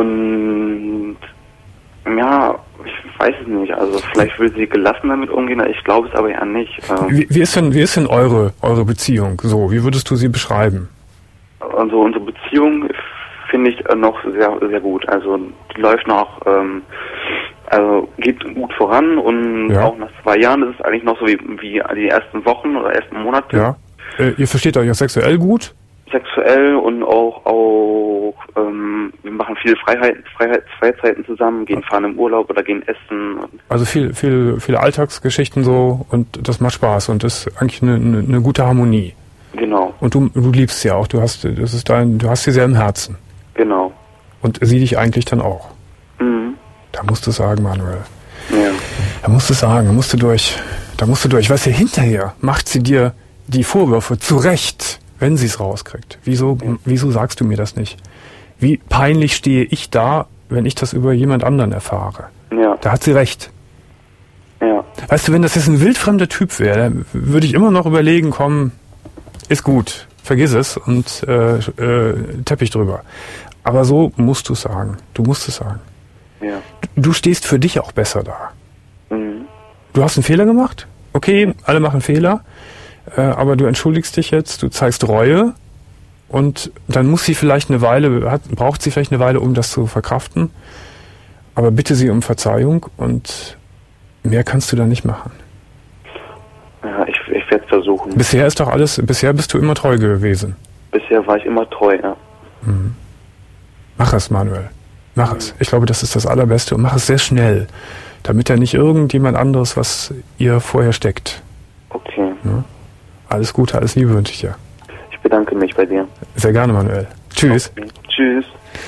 Und ja, ich weiß es nicht. Also vielleicht will sie gelassen damit umgehen, ich glaube es aber ja nicht. Ähm, Wie, wie ist denn, wie ist denn eure, eure Beziehung so? Wie würdest du sie beschreiben? Also unsere Beziehung finde ich noch sehr, sehr gut. Also die läuft noch, ähm, also geht gut voran und Ja. auch nach zwei Jahren ist es eigentlich noch so wie, wie die ersten Wochen oder ersten Monate. Ja. Äh, ihr versteht euch auch sexuell gut? Sexuell und auch, auch ähm, wir machen viele Freiheiten, Freiheit, Freizeiten zusammen, gehen fahren im Urlaub oder gehen essen. Also viel, viel, viele Alltagsgeschichten so und das macht Spaß und das ist eigentlich eine, eine, eine gute Harmonie. Genau, Und du, du liebst sie auch, du hast, das ist dein, du hast sie sehr im Herzen. genau. Und sie dich eigentlich dann auch. Mhm. Da musst du sagen, Manuel. Ja. Da musst du sagen, da musst du durch. Da musst du durch. Weißt du, hinterher macht sie dir die Vorwürfe zurecht, wenn sie es rauskriegt. Wieso, wieso sagst du mir das nicht? Wie peinlich stehe ich da wenn ich das über jemand anderen erfahre. Ja. Da hat sie recht. Ja. Weißt du, wenn das jetzt ein wildfremder Typ wäre, dann würde ich immer noch überlegen, komm, ist gut, vergiss es und äh, äh, Teppich drüber. Aber so musst du es sagen. Du musst es sagen. Ja. Du stehst für dich auch besser da. Mhm. Du hast einen Fehler gemacht. Okay, alle machen Fehler. Äh, aber du entschuldigst dich jetzt, du zeigst Reue. Und dann muss sie vielleicht eine Weile, hat, braucht sie vielleicht eine Weile, um das zu verkraften. Aber bitte sie um Verzeihung und mehr kannst du da nicht machen. Ja, ich, ich werde es versuchen. Bisher ist doch alles, bisher bist du immer treu gewesen. Bisher war ich immer treu, ja. Mhm. Mach es, Manuel. Mach es. Ich glaube, das ist das Allerbeste und mach es sehr schnell, damit ja nicht irgendjemand anderes, was ihr vorher steckt. Okay. Ja? Alles Gute, alles Liebe wünsche ich dir. Ich bedanke mich bei dir. Sehr gerne, Manuel. Tschüss. Okay. Tschüss.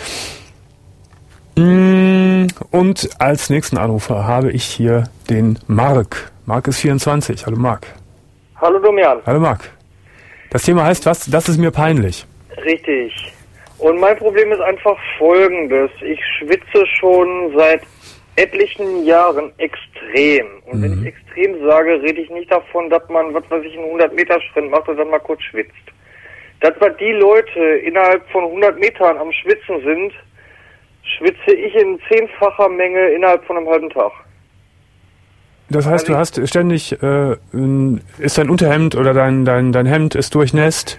Und als nächsten Anrufer habe ich hier den Marc. Marc ist vierundzwanzig. Hallo Marc. Hallo Domian. Hallo Marc. Das Thema heißt, was? Das ist mir peinlich. Richtig. Und mein Problem ist einfach folgendes. Ich schwitze schon seit etlichen Jahren extrem. Und mhm. wenn ich extrem sage, rede ich nicht davon, dass man, was weiß ich, einen hundert Meter Sprint macht und dann mal kurz schwitzt. Das, was die Leute innerhalb von hundert Metern am Schwitzen sind, schwitze ich in zehnfacher Menge innerhalb von einem halben Tag. Das heißt, also du hast ständig, äh, ist dein Unterhemd oder dein, dein, dein Hemd ist durchnässt?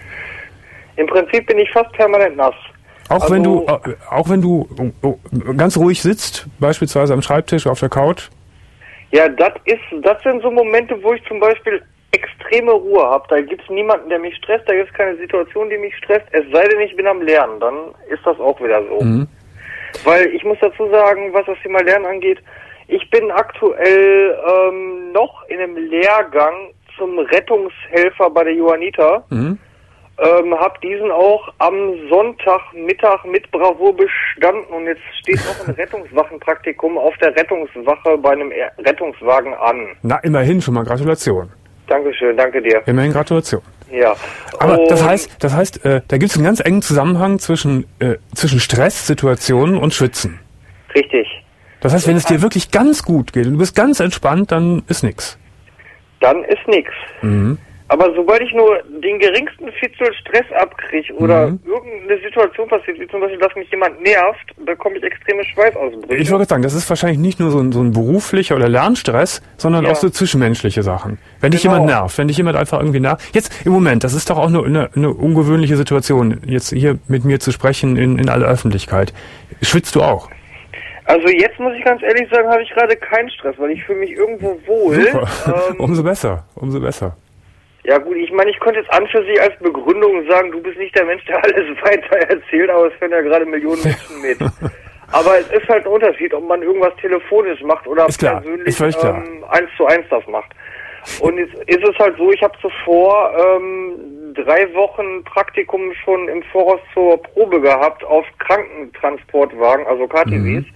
Im Prinzip bin ich fast permanent nass. Auch also, wenn du, auch wenn du ganz ruhig sitzt, beispielsweise am Schreibtisch, auf der Couch? Ja, das ist, das sind so Momente, wo ich zum Beispiel extreme Ruhe habe. Da gibt es niemanden, der mich stresst, da gibt es keine Situation, die mich stresst. Es sei denn, ich bin am Lernen, dann ist das auch wieder so. Mhm. Weil ich muss dazu sagen, was das Thema Lernen angeht, ich bin aktuell ähm, noch in einem Lehrgang zum Rettungshelfer bei der Johanniter. Mhm. Ähm, hab diesen auch am Sonntagmittag mit Bravour bestanden und jetzt steht noch ein Rettungswachenpraktikum auf der Rettungswache bei einem Rettungswagen an. Na, immerhin schon mal Gratulation. Dankeschön, danke dir. Immerhin Gratulation. Ja. Aber und das heißt, das heißt, äh, da gibt es einen ganz engen Zusammenhang zwischen äh, zwischen Stresssituationen und Schwitzen. Richtig. Das heißt, wenn es dir wirklich ganz gut geht und du bist ganz entspannt, dann ist nix. Dann ist nix. Mhm. Aber sobald ich nur den geringsten Fitzel Stress abkriege oder mhm. irgendeine Situation passiert, wie zum Beispiel, dass mich jemand nervt, bekomme ich extreme Schweißausbrüche. Ich würde sagen, das ist wahrscheinlich nicht nur so ein, so ein beruflicher oder Lernstress, sondern ja. auch so zwischenmenschliche Sachen. Wenn dich genau. jemand nervt, wenn dich jemand einfach irgendwie nervt. Jetzt im Moment, das ist doch auch eine, eine, eine ungewöhnliche Situation, jetzt hier mit mir zu sprechen in, in aller Öffentlichkeit. Schwitzt du auch? Also jetzt muss ich ganz ehrlich sagen, habe ich gerade keinen Stress, weil ich fühle mich irgendwo wohl. Super. Ähm, umso besser, umso besser. Ja gut, ich meine, ich könnte jetzt an für sich als Begründung sagen, du bist nicht der Mensch, der alles weiter erzählt, aber es hören ja gerade Millionen Menschen mit. Aber es ist halt ein Unterschied, ob man irgendwas telefonisch macht oder ist klar, persönlich ist klar. Ähm, eins zu eins das macht. Und jetzt ist es halt so, ich habe zuvor ähm, drei Wochen Praktikum schon im Voraus zur Probe gehabt auf Krankentransportwagen, also K T Ws. Mhm.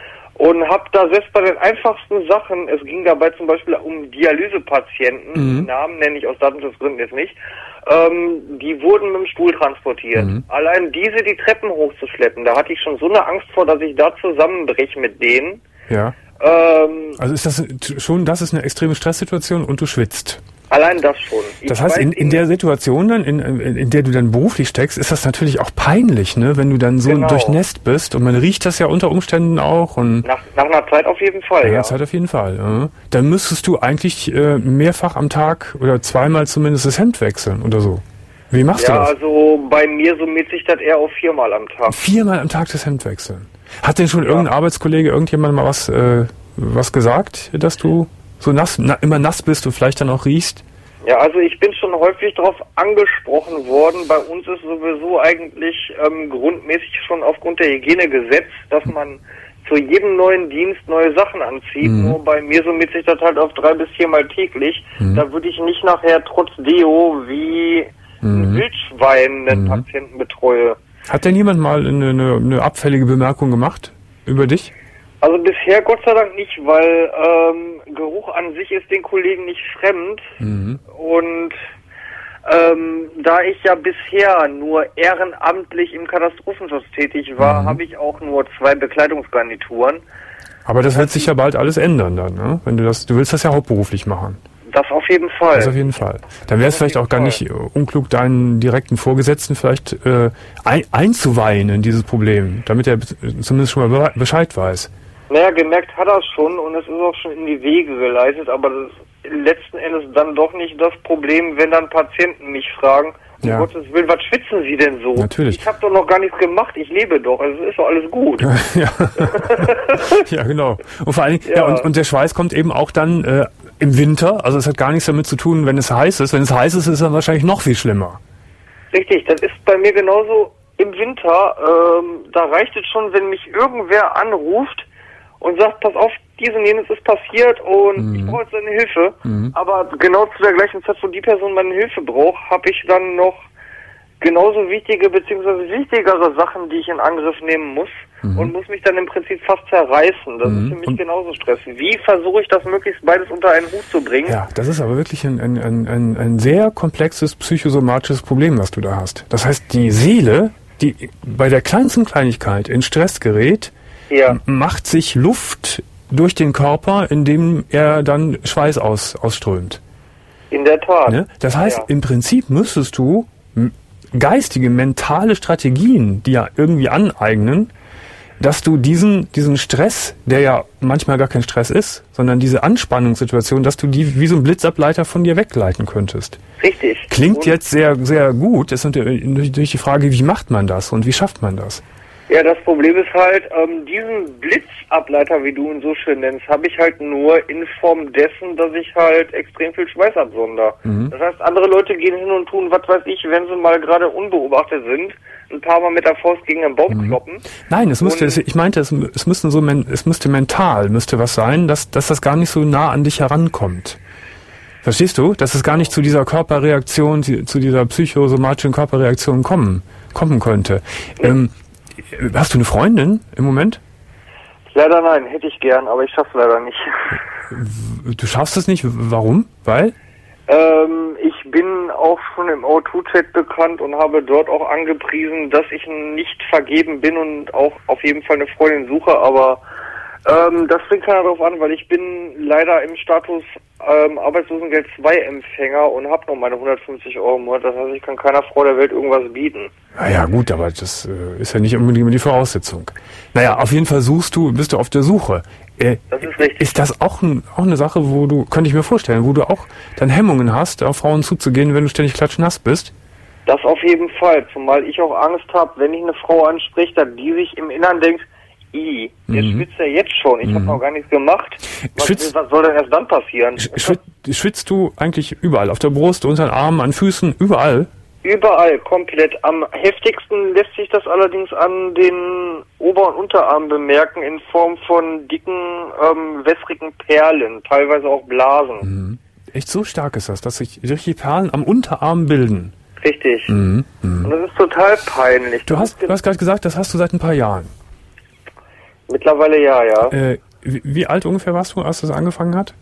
Und habe da selbst bei den einfachsten Sachen, es ging dabei zum Beispiel um Dialysepatienten, mhm. Namen nenne ich aus Datenschutzgründen jetzt nicht, ähm, die wurden mit dem Stuhl transportiert. Mhm. Allein diese die Treppen hochzuschleppen, da hatte ich schon so eine Angst vor, dass ich da zusammenbreche mit denen. Ja. Ähm, also ist das schon, das ist eine extreme Stresssituation und du schwitzt. Allein das schon. Ich das heißt, in, in der Situation dann, in, in, in der du dann beruflich steckst, ist das natürlich auch peinlich, ne, wenn du dann so genau. durchnässt bist und man riecht das ja unter Umständen auch und nach, nach einer Zeit auf jeden Fall, nach ja. einer Zeit auf jeden Fall. Ja. Dann müsstest du eigentlich äh, mehrfach am Tag oder zweimal zumindest das Hemd wechseln oder so. Wie machst ja, du das? Ja, also bei mir summiert sich das eher auf viermal am Tag. Viermal am Tag das Hemd wechseln. Hat denn schon ja. irgendein Arbeitskollege, irgendjemand mal was äh, was gesagt, dass du so nass, na, immer nass bist und vielleicht dann auch riechst? Ja, also ich bin schon häufig darauf angesprochen worden. Bei uns ist sowieso eigentlich ähm, grundmäßig schon aufgrund der Hygiene gesetzt, dass man zu jedem neuen Dienst neue Sachen anzieht. Mhm. Nur bei mir summiert sich das halt auf drei bis viermal täglich. Mhm. Da würde ich nicht nachher trotz Deo wie mhm. ein Wildschwein den mhm. Patienten betreue. Hat denn jemand mal eine, eine, eine abfällige Bemerkung gemacht über dich? Also bisher Gott sei Dank nicht, weil ähm, Geruch an sich ist den Kollegen nicht fremd. Mhm. Und Ähm, da ich ja bisher nur ehrenamtlich im Katastrophenschutz tätig war, mhm. habe ich auch nur zwei Bekleidungsgarnituren. Aber das wird sich ja bald alles ändern dann, ne? Wenn du das, du willst das ja hauptberuflich machen. Das auf jeden Fall. Das auf jeden Fall. Dann wäre es vielleicht auch gar Fall. nicht unklug, deinen direkten Vorgesetzten vielleicht äh, ein, einzuweihen in dieses Problem, damit er zumindest schon mal Bescheid weiß. Naja, gemerkt hat er es schon und es ist auch schon in die Wege geleitet, aber das ist letzten Endes dann doch nicht das Problem, wenn dann Patienten mich fragen, um ja. Gottes Willen, was schwitzen Sie denn so? Natürlich. Ich habe doch noch gar nichts gemacht, ich lebe doch, also ist doch alles gut. ja. ja, genau. Und vor allen Dingen, ja, ja und, und der Schweiß kommt eben auch dann äh, im Winter, also es hat gar nichts damit zu tun, wenn es heiß ist. Wenn es heiß ist, ist es dann wahrscheinlich noch viel schlimmer. Richtig, das ist bei mir genauso im Winter. Ähm, da reicht es schon, wenn mich irgendwer anruft und sagt, pass auf, dies und jenes ist passiert und mhm. ich brauche jetzt deine Hilfe. Mhm. Aber genau zu der gleichen Zeit, wo die Person meine Hilfe braucht, habe ich dann noch genauso wichtige bzw. wichtigere Sachen, die ich in Angriff nehmen muss mhm. und muss mich dann im Prinzip fast zerreißen. Das mhm. ist für mich und genauso stressig. Wie versuche ich das möglichst beides unter einen Hut zu bringen? Ja, das ist aber wirklich ein, ein, ein, ein sehr komplexes psychosomatisches Problem, was du da hast. Das heißt, die Seele, die bei der kleinsten Kleinigkeit in Stress gerät, ja. macht sich Luft durch den Körper, indem er dann Schweiß aus, ausströmt. In der Tat. Ne? Das heißt, ja. im Prinzip müsstest du geistige, mentale Strategien, die ja irgendwie aneignen, dass du diesen, diesen Stress, der ja manchmal gar kein Stress ist, sondern diese Anspannungssituation, dass du die wie so ein Blitzableiter von dir wegleiten könntest. Richtig. Klingt und jetzt sehr, sehr gut. Es ist natürlich die Frage, wie macht man das und wie schafft man das? Ja, das Problem ist halt, ähm, diesen Blitzableiter, wie du ihn so schön nennst, habe ich halt nur in Form dessen, dass ich halt extrem viel Schweiß absonder. Mhm. Das heißt, andere Leute gehen hin und tun, was weiß ich, wenn sie mal gerade unbeobachtet sind, ein paar Mal mit der Faust gegen einen Baum mhm. kloppen. Nein, es müsste, ich meinte, es, es müsste so, es müsste mental, müsste was sein, dass, dass das gar nicht so nah an dich herankommt. Verstehst du? Dass es gar nicht zu dieser Körperreaktion, zu dieser psychosomatischen Körperreaktion kommen, kommen könnte. Mhm. Ähm, Hast du eine Freundin im Moment? Leider nein, hätte ich gern, aber ich schaff's leider nicht. Du schaffst es nicht? Warum? Weil? Ähm, ich bin auch schon im O zwei Chat bekannt und habe dort auch angepriesen, dass ich nicht vergeben bin und auch auf jeden Fall eine Freundin suche, aber ähm, das bringt keiner darauf an, weil ich bin leider im Status ähm, Arbeitslosengeld zwei Empfänger und habe noch meine hundertfünfzig Euro im Monat. Das heißt, ich kann keiner Frau der Welt irgendwas bieten. Naja, gut, aber das äh, ist ja nicht unbedingt die Voraussetzung. Naja, auf jeden Fall suchst du, bist du auf der Suche. Äh, das ist richtig. Ist das auch, ein, auch eine Sache, wo du, könnte ich mir vorstellen, wo du auch dann Hemmungen hast, auf Frauen zuzugehen, wenn du ständig klatschnass bist? Das auf jeden Fall, zumal ich auch Angst habe, wenn ich eine Frau anspreche, dass die sich im Innern denkt, I, der mhm. schwitzt ja jetzt schon, ich mhm. habe noch gar nichts gemacht. Was, Schwitz, was soll denn erst dann passieren? Schwitz, schwitzt du eigentlich überall? Auf der Brust, unter den Armen, an Füßen, überall? Überall, komplett. Am heftigsten lässt sich das allerdings an den Ober- und Unterarmen bemerken, in Form von dicken, ähm, wässrigen Perlen, teilweise auch Blasen. Mhm. Echt so stark ist das, dass sich richtig Perlen am Unterarm bilden? Richtig. Mhm. Mhm. Und das ist total peinlich. Du hast, du hast gerade gesagt, das hast du seit ein paar Jahren. Mittlerweile ja, ja. Äh, wie, wie alt ungefähr warst du, als das angefangen hat?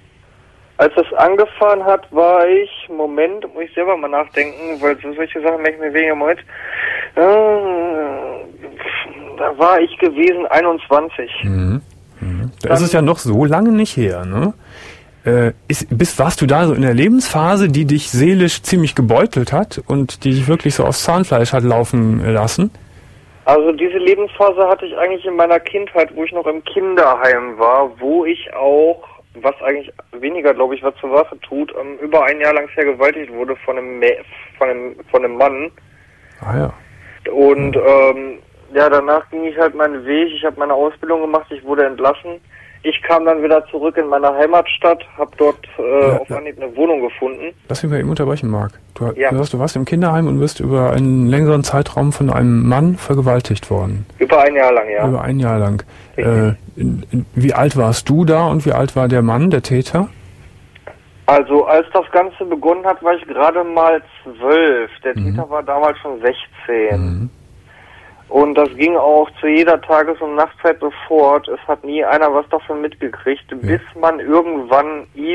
Als das angefangen hat, war ich, Moment, muss ich selber mal nachdenken, weil so solche Sachen merke ich mir weniger Moment. Äh, da war ich gewesen einundzwanzig. Mhm. Mhm. Da Dann, ist es ja noch so lange nicht her, ne? Äh, ist, bist, warst du da so in der Lebensphase, die dich seelisch ziemlich gebeutelt hat und die dich wirklich so aufs Zahnfleisch hat laufen lassen? Also diese Lebensphase hatte ich eigentlich in meiner Kindheit, wo ich noch im Kinderheim war, wo ich auch, was eigentlich weniger, glaube ich, was zur Sache tut, um, über ein Jahr lang vergewaltigt wurde von einem, von einem, von einem Mann. Ah ja. Und ähm, ja, danach ging ich halt meinen Weg, ich habe meine Ausbildung gemacht, ich wurde entlassen. Ich kam dann wieder zurück in meine Heimatstadt, habe dort äh, ja, auf Anhieb eine Wohnung gefunden. Lass mich mal eben unterbrechen, Marc. Du, ja. du, hast, du warst im Kinderheim und bist über einen längeren Zeitraum von einem Mann vergewaltigt worden. Über ein Jahr lang, ja. Über ein Jahr lang. Äh, in, in, wie alt warst du da und wie alt war der Mann, der Täter? Also als das Ganze begonnen hat, war ich gerade mal zwölf. Der mhm. Täter war damals schon sechzehn. Mhm. Und das ging auch zu jeder Tages- und Nachtzeit sofort. Es hat nie einer was davon mitgekriegt, ja. bis man irgendwann ihn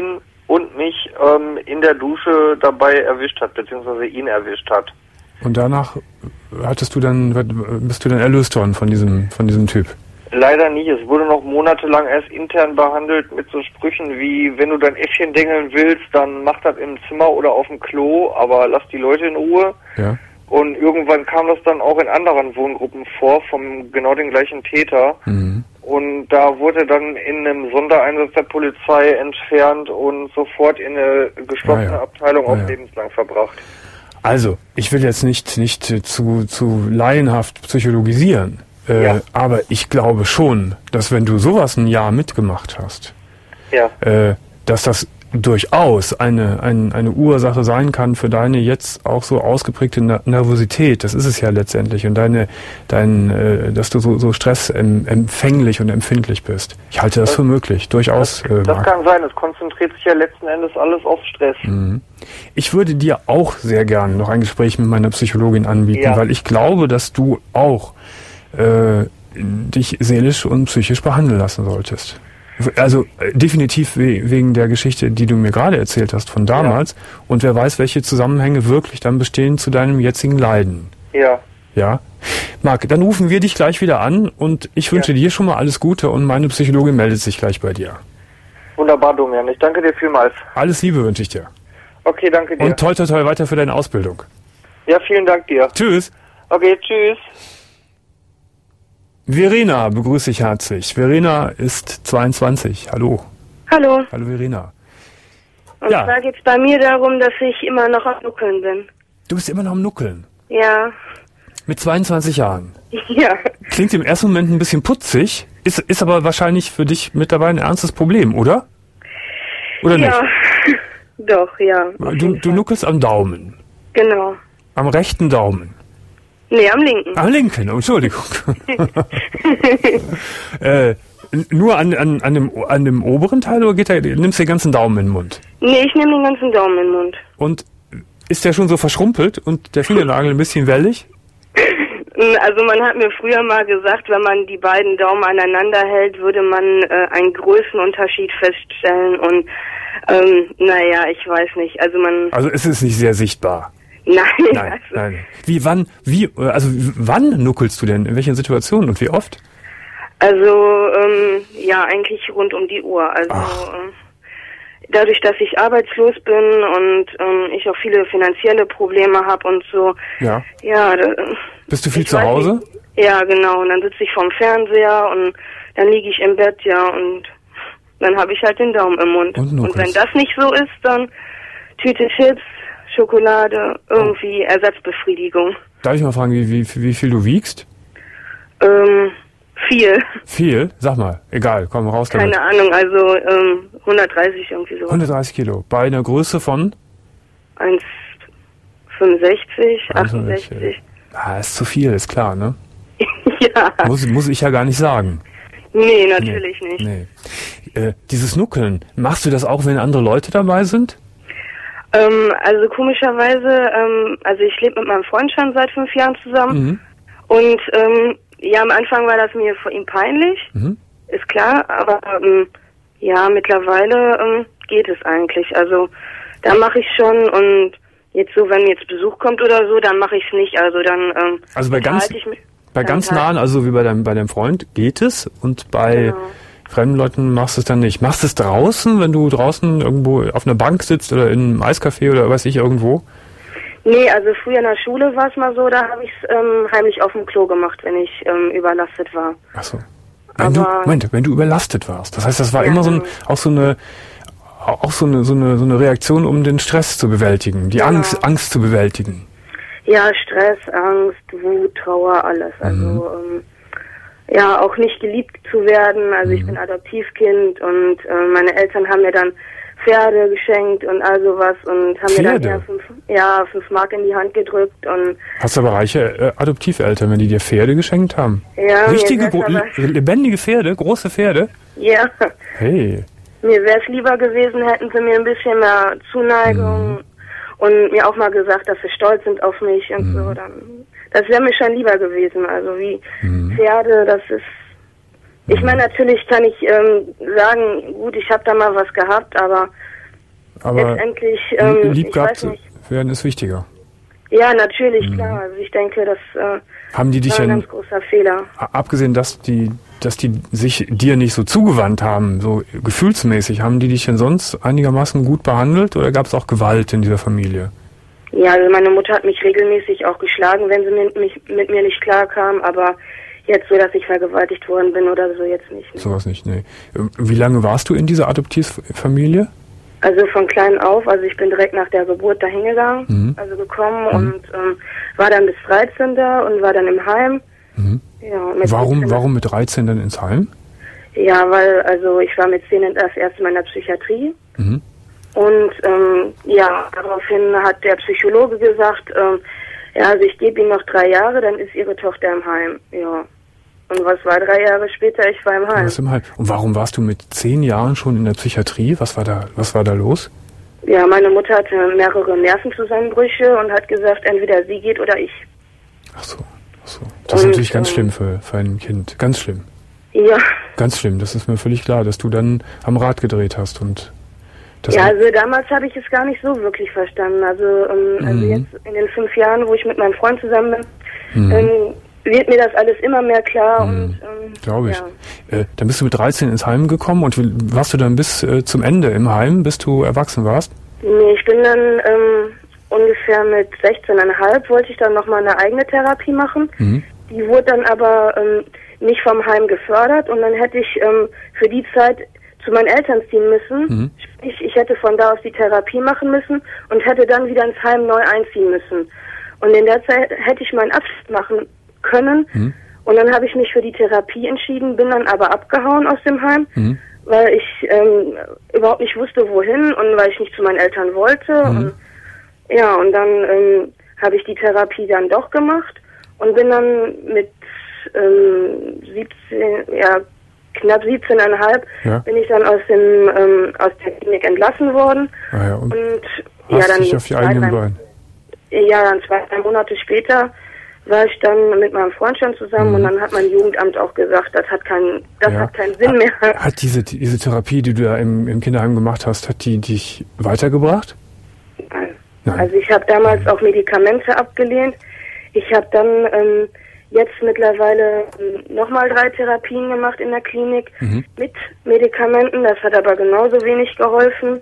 und mich ähm, in der Dusche dabei erwischt hat, beziehungsweise ihn erwischt hat. Und danach hattest du dann, bist du dann erlöst worden von diesem, von diesem Typ? Leider nicht. Es wurde noch monatelang erst intern behandelt mit so Sprüchen wie, wenn du dein Äffchen dengeln willst, dann mach das im Zimmer oder auf dem Klo, aber lass die Leute in Ruhe. Ja. Und irgendwann kam das dann auch in anderen Wohngruppen vor, vom genau den gleichen Täter. Mhm. Und da wurde dann in einem Sondereinsatz der Polizei entfernt und sofort in eine geschlossene Ah, ja. Abteilung Ah, auf ja. lebenslang verbracht. Also, ich will jetzt nicht, nicht zu, zu laienhaft psychologisieren, äh, Ja. aber ich glaube schon, dass wenn du sowas ein Jahr mitgemacht hast, Ja. äh, dass das durchaus eine, eine, eine Ursache sein kann für deine jetzt auch so ausgeprägte Ner- Nervosität. Das ist es ja letztendlich. Und deine, dein, äh, dass du so, so stressempfänglich und empfindlich bist. Ich halte das, das für möglich, durchaus. Das, äh, das Marc. kann sein. Es konzentriert sich ja letzten Endes alles auf Stress. Mhm. Ich würde dir auch sehr gerne noch ein Gespräch mit meiner Psychologin anbieten, Ja. weil ich glaube, dass du auch äh, dich seelisch und psychisch behandeln lassen solltest. Also äh, definitiv we- wegen der Geschichte, die du mir gerade erzählt hast von damals. Ja. Und wer weiß, welche Zusammenhänge wirklich dann bestehen zu deinem jetzigen Leiden. Ja. Ja. Marc, dann rufen wir dich gleich wieder an und ich wünsche ja. dir schon mal alles Gute und meine Psychologin meldet sich gleich bei dir. Wunderbar, Domian. Ich danke dir vielmals. Alles Liebe wünsche ich dir. Okay, danke dir. Und toi toi toi weiter für deine Ausbildung. Ja, vielen Dank dir. Tschüss. Okay, tschüss. Verena begrüße ich herzlich. Verena ist zweiundzwanzig. Hallo. Hallo. Hallo Verena. Und Ja. zwar geht es bei mir darum, dass ich immer noch am Nuckeln bin. Du bist immer noch am Nuckeln. Ja. Mit zweiundzwanzig Jahren. Ja. Klingt im ersten Moment ein bisschen putzig, ist, ist aber wahrscheinlich für dich mit dabei ein ernstes Problem, oder? Oder nicht? Ja. Doch, ja. Du, du nuckelst am Daumen. Genau. Am rechten Daumen. Nee, am linken. Am linken, Entschuldigung. äh, n- nur an, an, an, dem, an dem oberen Teil oder geht der, nimmst du den ganzen Daumen in den Mund? Nee, ich nehme den ganzen Daumen in den Mund. Und ist der schon so verschrumpelt und der Fingernagel ein bisschen wellig? Also man hat mir früher mal gesagt, wenn man die beiden Daumen aneinander hält, würde man äh, einen Größenunterschied feststellen und ähm, naja, ich weiß nicht. Also man... Also es ist nicht sehr sichtbar. Nein. Nein, also, nein. Wie, wann, wie, äh, also wann nuckelst du denn? In welchen Situationen und wie oft? Also, ähm, ja, eigentlich rund um die Uhr. Also, äh, dadurch, dass ich arbeitslos bin und ähm, ich auch viele finanzielle Probleme habe und so. Ja. Ja. Da, Bist du viel ich zu weiß Hause? Nicht. Ja, genau. Und dann sitze ich vorm Fernseher und dann liege ich im Bett, ja, und dann habe ich halt den Daumen im Mund. Und, und wenn das nicht so ist, dann Tüte Chips, Schokolade, irgendwie oh. Ersatzbefriedigung. Darf ich mal fragen, wie, wie, wie viel du wiegst? Ähm, viel. Viel? Sag mal. Egal, komm raus damit. Keine Ahnung, also ähm, hundertdreißig irgendwie so. hundertdreißig Kilo. Bei einer Größe von? eins Komma fünfundsechzig, achtundsechzig. Ah, ist zu viel, ist klar, ne? Ja. Muss, muss ich ja gar nicht sagen. Nee, natürlich nee, nicht. Nee. Äh, dieses Nuckeln, machst du das auch, wenn andere Leute dabei sind? Ähm, also komischerweise, ähm, also ich lebe mit meinem Freund schon seit fünf Jahren zusammen. Mhm. Und ähm, ja, am Anfang war das mir vor ihm peinlich, mhm. ist klar, aber ähm, ja, mittlerweile ähm, geht es eigentlich. Also da mache ich schon und jetzt so, wenn jetzt Besuch kommt oder so, dann mache ich es nicht. Also dann ähm, also bei ganz, ich mich, bei ganz nahen, also wie bei deinem, bei deinem Freund, geht es und bei genau. fremden Leuten machst du es dann nicht. Machst du es draußen, wenn du draußen irgendwo auf einer Bank sitzt oder in einem Eiscafé oder weiß ich irgendwo? Nee, also früher in der Schule war es mal so, da habe ich es ähm, heimlich auf dem Klo gemacht, wenn ich ähm, überlastet war. Ach so. Wenn du, Moment, wenn du überlastet warst. Das heißt, das war ja, immer so ein, auch so eine, auch so eine, so eine, so eine Reaktion, um den Stress zu bewältigen, die ja. Angst, Angst zu bewältigen. Ja, Stress, Angst, Wut, Trauer, alles. Also, mhm. ähm, ja, auch nicht geliebt zu werden. Also, mhm. ich bin Adoptivkind und äh, meine Eltern haben mir dann Pferde geschenkt und all sowas und haben Pferde? mir dann ja fünf, ja, fünf Mark in die Hand gedrückt und... Hast du aber reiche äh, Adoptiveltern, wenn die dir Pferde geschenkt haben? Ja. Richtige, aber, lebendige Pferde, große Pferde? Ja. Hey. Mir wäre es lieber gewesen, hätten sie mir ein bisschen mehr Zuneigung mhm. und mir auch mal gesagt, dass sie stolz sind auf mich und mhm. so. Dann, das wäre mir schon lieber gewesen. Also wie mhm. Pferde, das ist... Ich meine, natürlich kann ich ähm, sagen, gut, ich habe da mal was gehabt, aber Aber letztendlich, ähm, lieb ich gehabt weiß nicht. werden ist wichtiger. Ja, natürlich, Mhm. klar. Also ich denke, das äh, Haben die dich war ein denn, ganz großer Fehler. abgesehen, dass die, dass die sich dir nicht so zugewandt haben, so gefühlsmäßig, haben die dich denn sonst einigermaßen gut behandelt oder gab es auch Gewalt in dieser Familie? Ja, also meine Mutter hat mich regelmäßig auch geschlagen, wenn sie mit, mich, mit mir nicht klarkam, aber jetzt so, dass ich vergewaltigt worden bin oder so, jetzt nicht. Ne? Sowas nicht, nee. Wie lange warst du in dieser Adoptivfamilie? Also von klein auf, also ich bin direkt nach der Geburt dahin gegangen, mhm. also gekommen mhm. und ähm, war dann bis dreizehn da und war dann im Heim. Mhm. Ja, mit warum, warum mit dreizehn dann ins Heim? Ja, weil also ich war mit zehn das erste Mal in der Psychiatrie. Mhm. Und ähm, ja, daraufhin hat der Psychologe gesagt, ähm, ja, also ich gebe Ihnen noch drei Jahre, dann ist Ihre Tochter im Heim. Ja. Und was war drei Jahre später? Ich war im Heim. Was im Heim. Und warum warst du mit zehn Jahren schon in der Psychiatrie? Was war da, was war da los? Ja, meine Mutter hatte mehrere Nervenzusammenbrüche und hat gesagt, entweder sie geht oder ich. Ach so, ach so. Das und, ist natürlich ganz ähm, schlimm für, für ein Kind. Ganz schlimm. Ja. Ganz schlimm. Das ist mir völlig klar, dass du dann am Rad gedreht hast und das ja, also damals habe ich es gar nicht so wirklich verstanden. Also, ähm, mhm. also jetzt in den fünf Jahren, wo ich mit meinem Freund zusammen bin, mhm. ähm, wird mir das alles immer mehr klar. Mhm. Und ähm, glaube ich. Ja. Äh, dann bist du mit dreizehn ins Heim gekommen und warst du dann bis äh, zum Ende im Heim, bis du erwachsen warst? Nee, ich bin dann ähm, ungefähr mit sechzehn Komma fünf wollte ich dann nochmal eine eigene Therapie machen. Mhm. Die wurde dann aber ähm, nicht vom Heim gefördert und dann hätte ich ähm, für die Zeit zu meinen Eltern ziehen müssen. Mhm. Sprich, ich hätte von da aus die Therapie machen müssen und hätte dann wieder ins Heim neu einziehen müssen. Und in der Zeit hätte ich meinen Abschluss machen können. Mhm. Und dann habe ich mich für die Therapie entschieden, bin dann aber abgehauen aus dem Heim, mhm. weil ich ähm, überhaupt nicht wusste, wohin und weil ich nicht zu meinen Eltern wollte. Mhm. Und, ja, und dann ähm, habe ich die Therapie dann doch gemacht und bin dann mit ähm, siebzehn, ja, knapp siebzehn Komma fünf ja. bin ich dann aus dem ähm, aus der Klinik entlassen worden. Ah ja, und, und hast ja, dann dich auf die eigenen Beine. Ja, dann zwei, drei Monate später war ich dann mit meinem Freund schon zusammen mhm. und dann hat mein Jugendamt auch gesagt, das hat keinen, das ja. hat keinen Sinn mehr. Hat diese diese Therapie, die du da im, im Kinderheim gemacht hast, hat die dich weitergebracht? Nein. Nein. Also ich habe damals auch Medikamente abgelehnt. Ich habe dann ähm, jetzt mittlerweile ähm, nochmal drei Therapien gemacht in der Klinik mhm. mit Medikamenten. Das hat aber genauso wenig geholfen.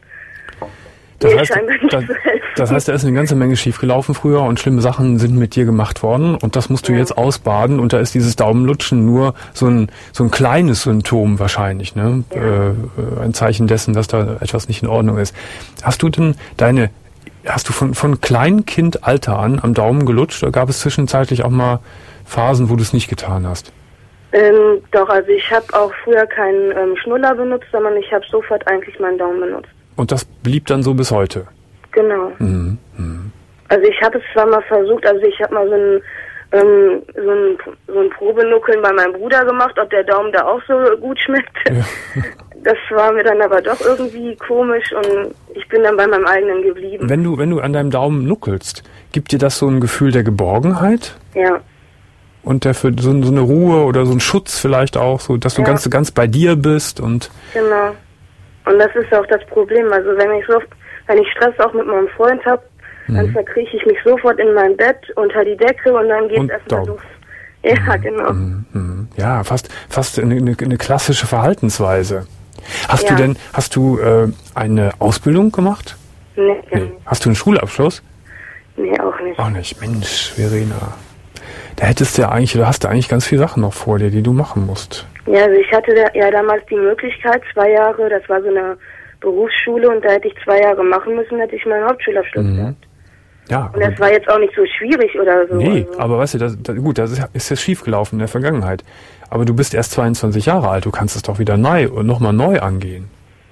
Das heißt, das, das heißt, da ist eine ganze Menge schiefgelaufen früher und schlimme Sachen sind mit dir gemacht worden und das musst du ja. jetzt ausbaden und da ist dieses Daumenlutschen nur so ein so ein kleines Symptom wahrscheinlich, ne? Ja. Äh, ein Zeichen dessen, dass da etwas nicht in Ordnung ist. Hast du denn deine, hast du von von Kleinkindalter an am Daumen gelutscht oder gab es zwischenzeitlich auch mal Phasen, wo du es nicht getan hast? Ähm, doch, also ich habe auch früher keinen ähm, Schnuller benutzt, sondern ich habe sofort eigentlich meinen Daumen benutzt. Und das blieb dann so bis heute? Genau. Mhm. Mhm. Also ich habe es zwar mal versucht, also ich habe mal so ein, ähm, so ein so ein Probenuckeln bei meinem Bruder gemacht, ob der Daumen da auch so gut schmeckt. Ja. Das war mir dann aber doch irgendwie komisch und ich bin dann bei meinem eigenen geblieben. Wenn du, wenn du an deinem Daumen nuckelst, gibt dir das so ein Gefühl der Geborgenheit? Ja. Und der für so, so eine Ruhe oder so ein Schutz vielleicht auch, so dass du ja. ganz, ganz bei dir bist und... Genau. Und das ist auch das Problem. Also wenn ich so, wenn ich Stress auch mit meinem Freund habe, mhm. dann verkrieche ich mich sofort in mein Bett unter die Decke und dann geht es erstmal los. Ja, mhm. genau. Mhm. Ja, fast, fast eine, eine, eine klassische Verhaltensweise. Hast ja. du denn, hast du äh, eine Ausbildung gemacht? Nee, nee. Nicht. Hast du einen Schulabschluss? Nee, auch nicht. Auch nicht. Mensch, Verena. Da hättest du ja eigentlich, da hast du eigentlich ganz viele Sachen noch vor dir, die du machen musst. Ja, also ich hatte ja damals die Möglichkeit, zwei Jahre, das war so eine Berufsschule und da hätte ich zwei Jahre machen müssen, hätte ich meinen Hauptschulabschluss mhm. gehabt. Ja. Und das war jetzt auch nicht so schwierig oder so. Nee, also. aber weißt du, das, das, gut, das ist, ist jetzt schiefgelaufen in der Vergangenheit. Aber du bist erst zweiundzwanzig Jahre alt, du kannst es doch wieder neu und nochmal neu angehen.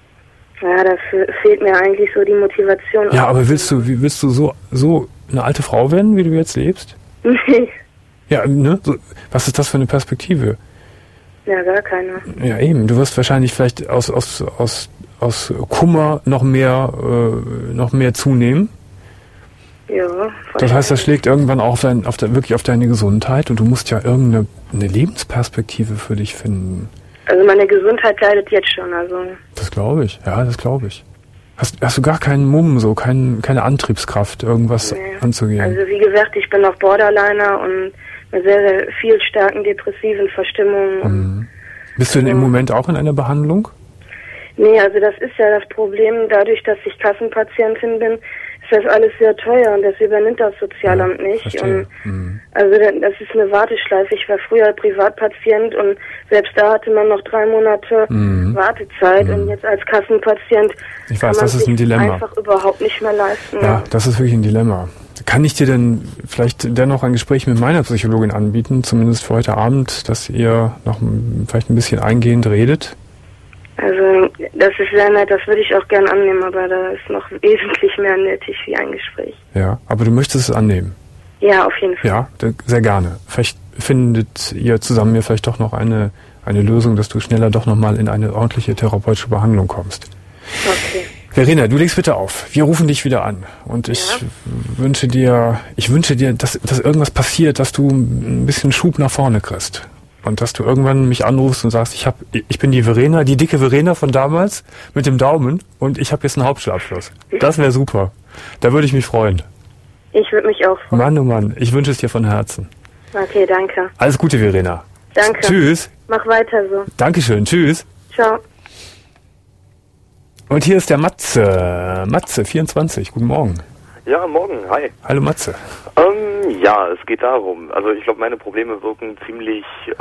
Ja, da fehlt mir eigentlich so die Motivation. Ja, aber willst du, wie willst du so, so eine alte Frau werden, wie du jetzt lebst? Nee. Ja, ne? So, was ist das für eine Perspektive? Ja, gar keine. Ja, eben. Du wirst wahrscheinlich vielleicht aus, aus, aus, aus Kummer noch mehr, äh, noch mehr zunehmen. Ja. Das heißt, das schlägt irgendwann auch auf dein, auf der, wirklich auf deine Gesundheit und du musst ja irgendeine eine Lebensperspektive für dich finden. Also meine Gesundheit leidet jetzt schon, also. Das glaube ich, ja, das glaube ich. Hast, hast du gar keinen Mumm, so kein, keine Antriebskraft, irgendwas nee. anzugehen? Also wie gesagt, ich bin noch Borderliner und mit sehr, sehr viel starken depressiven Verstimmungen. Mhm. Bist du denn also, im Moment auch in einer Behandlung? Nee, also das ist ja das Problem. Dadurch, dass ich Kassenpatientin bin, ist das alles sehr teuer und das übernimmt das Sozialamt ja, nicht. Und mhm. Also das ist eine Warteschleife. Ich war früher Privatpatient und selbst da hatte man noch drei Monate mhm. Wartezeit mhm. und jetzt als Kassenpatient ich kann weiß, man das ist sich ein Dilemma. einfach überhaupt nicht mehr leisten. Ja, das ist wirklich ein Dilemma. Kann ich dir denn vielleicht dennoch ein Gespräch mit meiner Psychologin anbieten, zumindest für heute Abend, dass ihr noch vielleicht ein bisschen eingehend redet? Also, das ist sehr nett, das würde ich auch gern annehmen, aber da ist noch wesentlich mehr nötig wie ein Gespräch. Ja, aber du möchtest es annehmen? Ja, auf jeden Fall. Ja, sehr gerne. Vielleicht findet ihr zusammen mir vielleicht doch noch eine, eine Lösung, dass du schneller doch nochmal in eine ordentliche therapeutische Behandlung kommst. Okay. Verena, du legst bitte auf. Wir rufen dich wieder an. Und ich ja. wünsche dir, ich wünsche dir, dass, dass irgendwas passiert, dass du ein bisschen Schub nach vorne kriegst. Und dass du irgendwann mich anrufst und sagst, ich hab, ich bin die Verena, die dicke Verena von damals mit dem Daumen und ich habe jetzt einen Hauptschulabschluss. Das wäre super. Da würde ich mich freuen. Ich würde mich auch freuen. Mann, oh Mann, ich wünsche es dir von Herzen. Okay, danke. Alles Gute, Verena. Danke. Tschüss. Mach weiter so. Dankeschön, tschüss. Ciao. Und hier ist der Matze. Matze, vierundzwanzig, guten Morgen. Ja, morgen, hi. Hallo Matze. Ähm, ja, es geht darum. Also ich glaube, meine Probleme wirken ziemlich,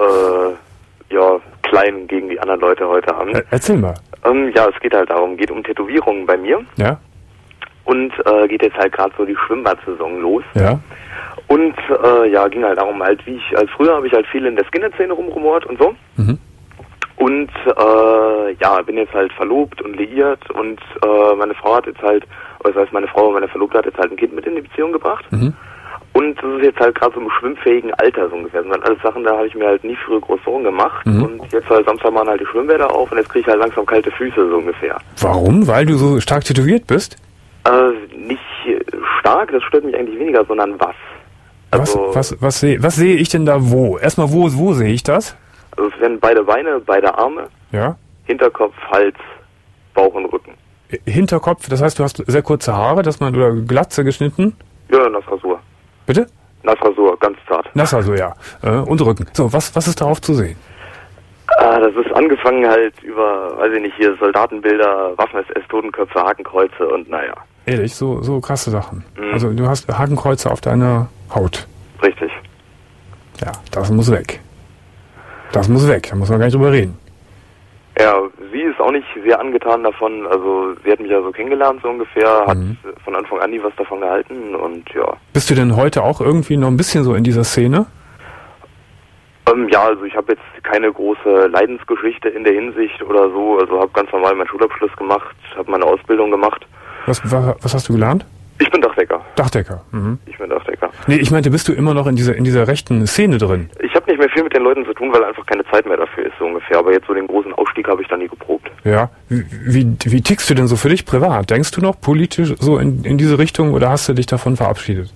äh, ja, klein gegen die anderen Leute heute Abend. Äh, erzähl mal. Ähm, ja, es geht halt darum, geht um Tätowierungen bei mir. Ja. Und äh, geht jetzt halt gerade so die Schwimmbad-Saison los. Ja. Und äh, ja, ging halt darum, halt wie ich, als früher habe ich halt viel in der Skinhead-Szene rumrumort und so. Mhm. Und äh, ja, bin jetzt halt verlobt und liiert und äh, meine Frau hat jetzt halt, oder das heißt meine Frau, meine Verlobte hat jetzt halt ein Kind mit in die Beziehung gebracht. Mhm. Und das ist jetzt halt gerade so im schwimmfähigen Alter so ungefähr. Das sind alles Sachen, da habe ich mir halt nie früher groß Sorgen gemacht. Mhm. Und jetzt halt Samstag machen halt die Schwimmbäder auf und jetzt kriege ich halt langsam kalte Füße so ungefähr. Warum? Weil du so stark tätowiert bist? Äh, nicht stark, das stört mich eigentlich weniger, sondern was. Also, was, was, was sehe was seh ich denn da wo? Erstmal, wo, wo sehe ich das? Also es werden beide Beine, beide Arme, ja. Hinterkopf, Hals, Bauch und Rücken. Hinterkopf, das heißt, du hast sehr kurze Haare, dass man oder Glatze geschnitten? Ja, Nassrasur. Bitte? Nassrasur, ganz zart. Nassrasur, ja. Äh, und Rücken. So, was, was ist darauf zu sehen? Ah, das ist angefangen halt über, weiß ich nicht, hier Soldatenbilder, Waffen-S S, Totenköpfe, Hakenkreuze und naja. Ehrlich, so, so krasse Sachen. Mhm. Also du hast Hakenkreuze auf deiner Haut. Richtig. Ja, das muss weg. Das muss weg, da muss man gar nicht drüber reden. Ja, sie ist auch nicht sehr angetan davon, also sie hat mich ja so kennengelernt so ungefähr, hat mhm. von Anfang an nie was davon gehalten und ja. Bist du denn heute auch irgendwie noch ein bisschen so in dieser Szene? Ähm, ja, also ich habe jetzt keine große Leidensgeschichte in der Hinsicht oder so, also habe ganz normal meinen Schulabschluss gemacht, habe meine Ausbildung gemacht. Was, was, was hast du gelernt? Ich bin Dachdecker. Dachdecker. Mhm. Ich bin Dachdecker. Nee, ich meinte, bist du immer noch in dieser in dieser rechten Szene drin? Ich habe nicht mehr viel mit den Leuten zu tun, weil einfach keine Zeit mehr dafür ist, so ungefähr. Aber jetzt so den großen Ausstieg habe ich da nie geprobt. Ja. Wie, wie, wie tickst du denn so für dich privat? Denkst du noch politisch so in, in diese Richtung oder hast du dich davon verabschiedet?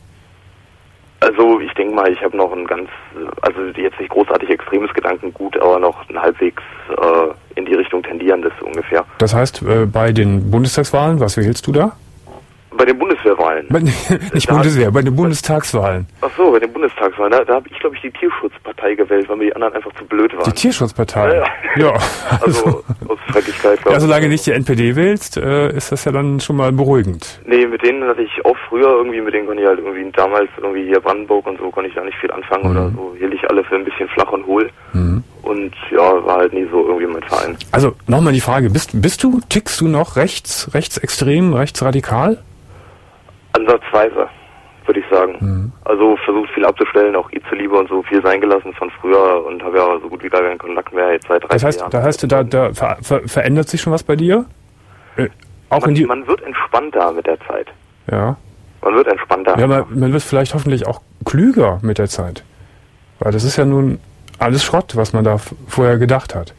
Also ich denke mal, ich habe noch ein ganz, also jetzt nicht großartig extremes Gedankengut, aber noch ein halbwegs äh, in die Richtung tendierendes so ungefähr. Das heißt, äh, bei den Bundestagswahlen, was wählst du da? Bei den Bundeswehrwahlen. Bei, nicht da Bundeswehr, bei den Bundestagswahlen. Ach so, bei den Bundestagswahlen. Da, da habe ich, glaube ich, die Tierschutzpartei gewählt, weil mir die anderen einfach zu blöd waren. Die Tierschutzpartei? Ja. ja. ja. Also aus Freundlichkeit, glaube ich. Ja, solange du nicht die N P D wählst, äh, ist das ja dann schon mal beruhigend. Nee, mit denen hatte ich auch früher irgendwie, mit denen konnte ich halt irgendwie damals irgendwie hier Brandenburg und so, konnte ich da nicht viel anfangen mhm. oder so. Hielt ich alle für ein bisschen flach und hohl. Mhm. Und ja, war halt nie so irgendwie mein Verein. Also nochmal die Frage, bist, bist du, tickst du noch rechts, rechtsextrem, rechtsradikal? Ansatzweise, würde ich sagen. Mhm. Also versucht viel abzustellen, auch ihr zuliebe und so viel sein gelassen von früher und habe ja so gut wie gar keinen Kontakt mehr jetzt seit drei das heißt, Jahren. Das heißt, da, da ver, ver, verändert sich schon was bei dir? Äh, auch man, in die man wird entspannter mit der Zeit. Ja. Man wird entspannter. Ja, man, man wird vielleicht hoffentlich auch klüger mit der Zeit. Weil das ist ja nun alles Schrott, was man da f- vorher gedacht hat.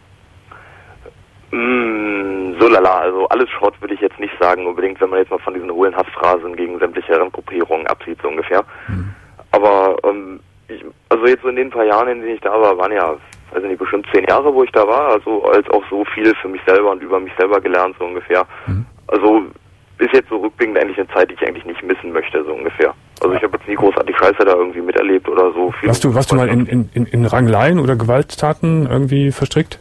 Mm, so lala, also alles Schrott würde ich jetzt nicht sagen, unbedingt, wenn man jetzt mal von diesen hohlen Hassphrasen gegen sämtliche Randgruppierungen absieht, so ungefähr. Mhm. Aber, ähm, ich, also jetzt so in den paar Jahren, in denen ich da war, waren ja, weiß ich nicht, bestimmt zehn Jahre, wo ich da war, also als auch so viel für mich selber und über mich selber gelernt, so ungefähr. Mhm. Also ist jetzt so rückblickend eigentlich eine Zeit, die ich eigentlich nicht missen möchte, so ungefähr. Also ich habe jetzt nie großartig Scheiße da irgendwie miterlebt oder so. Warst du, warst du mal in, in, in, in Rangeleien oder Gewalttaten irgendwie verstrickt?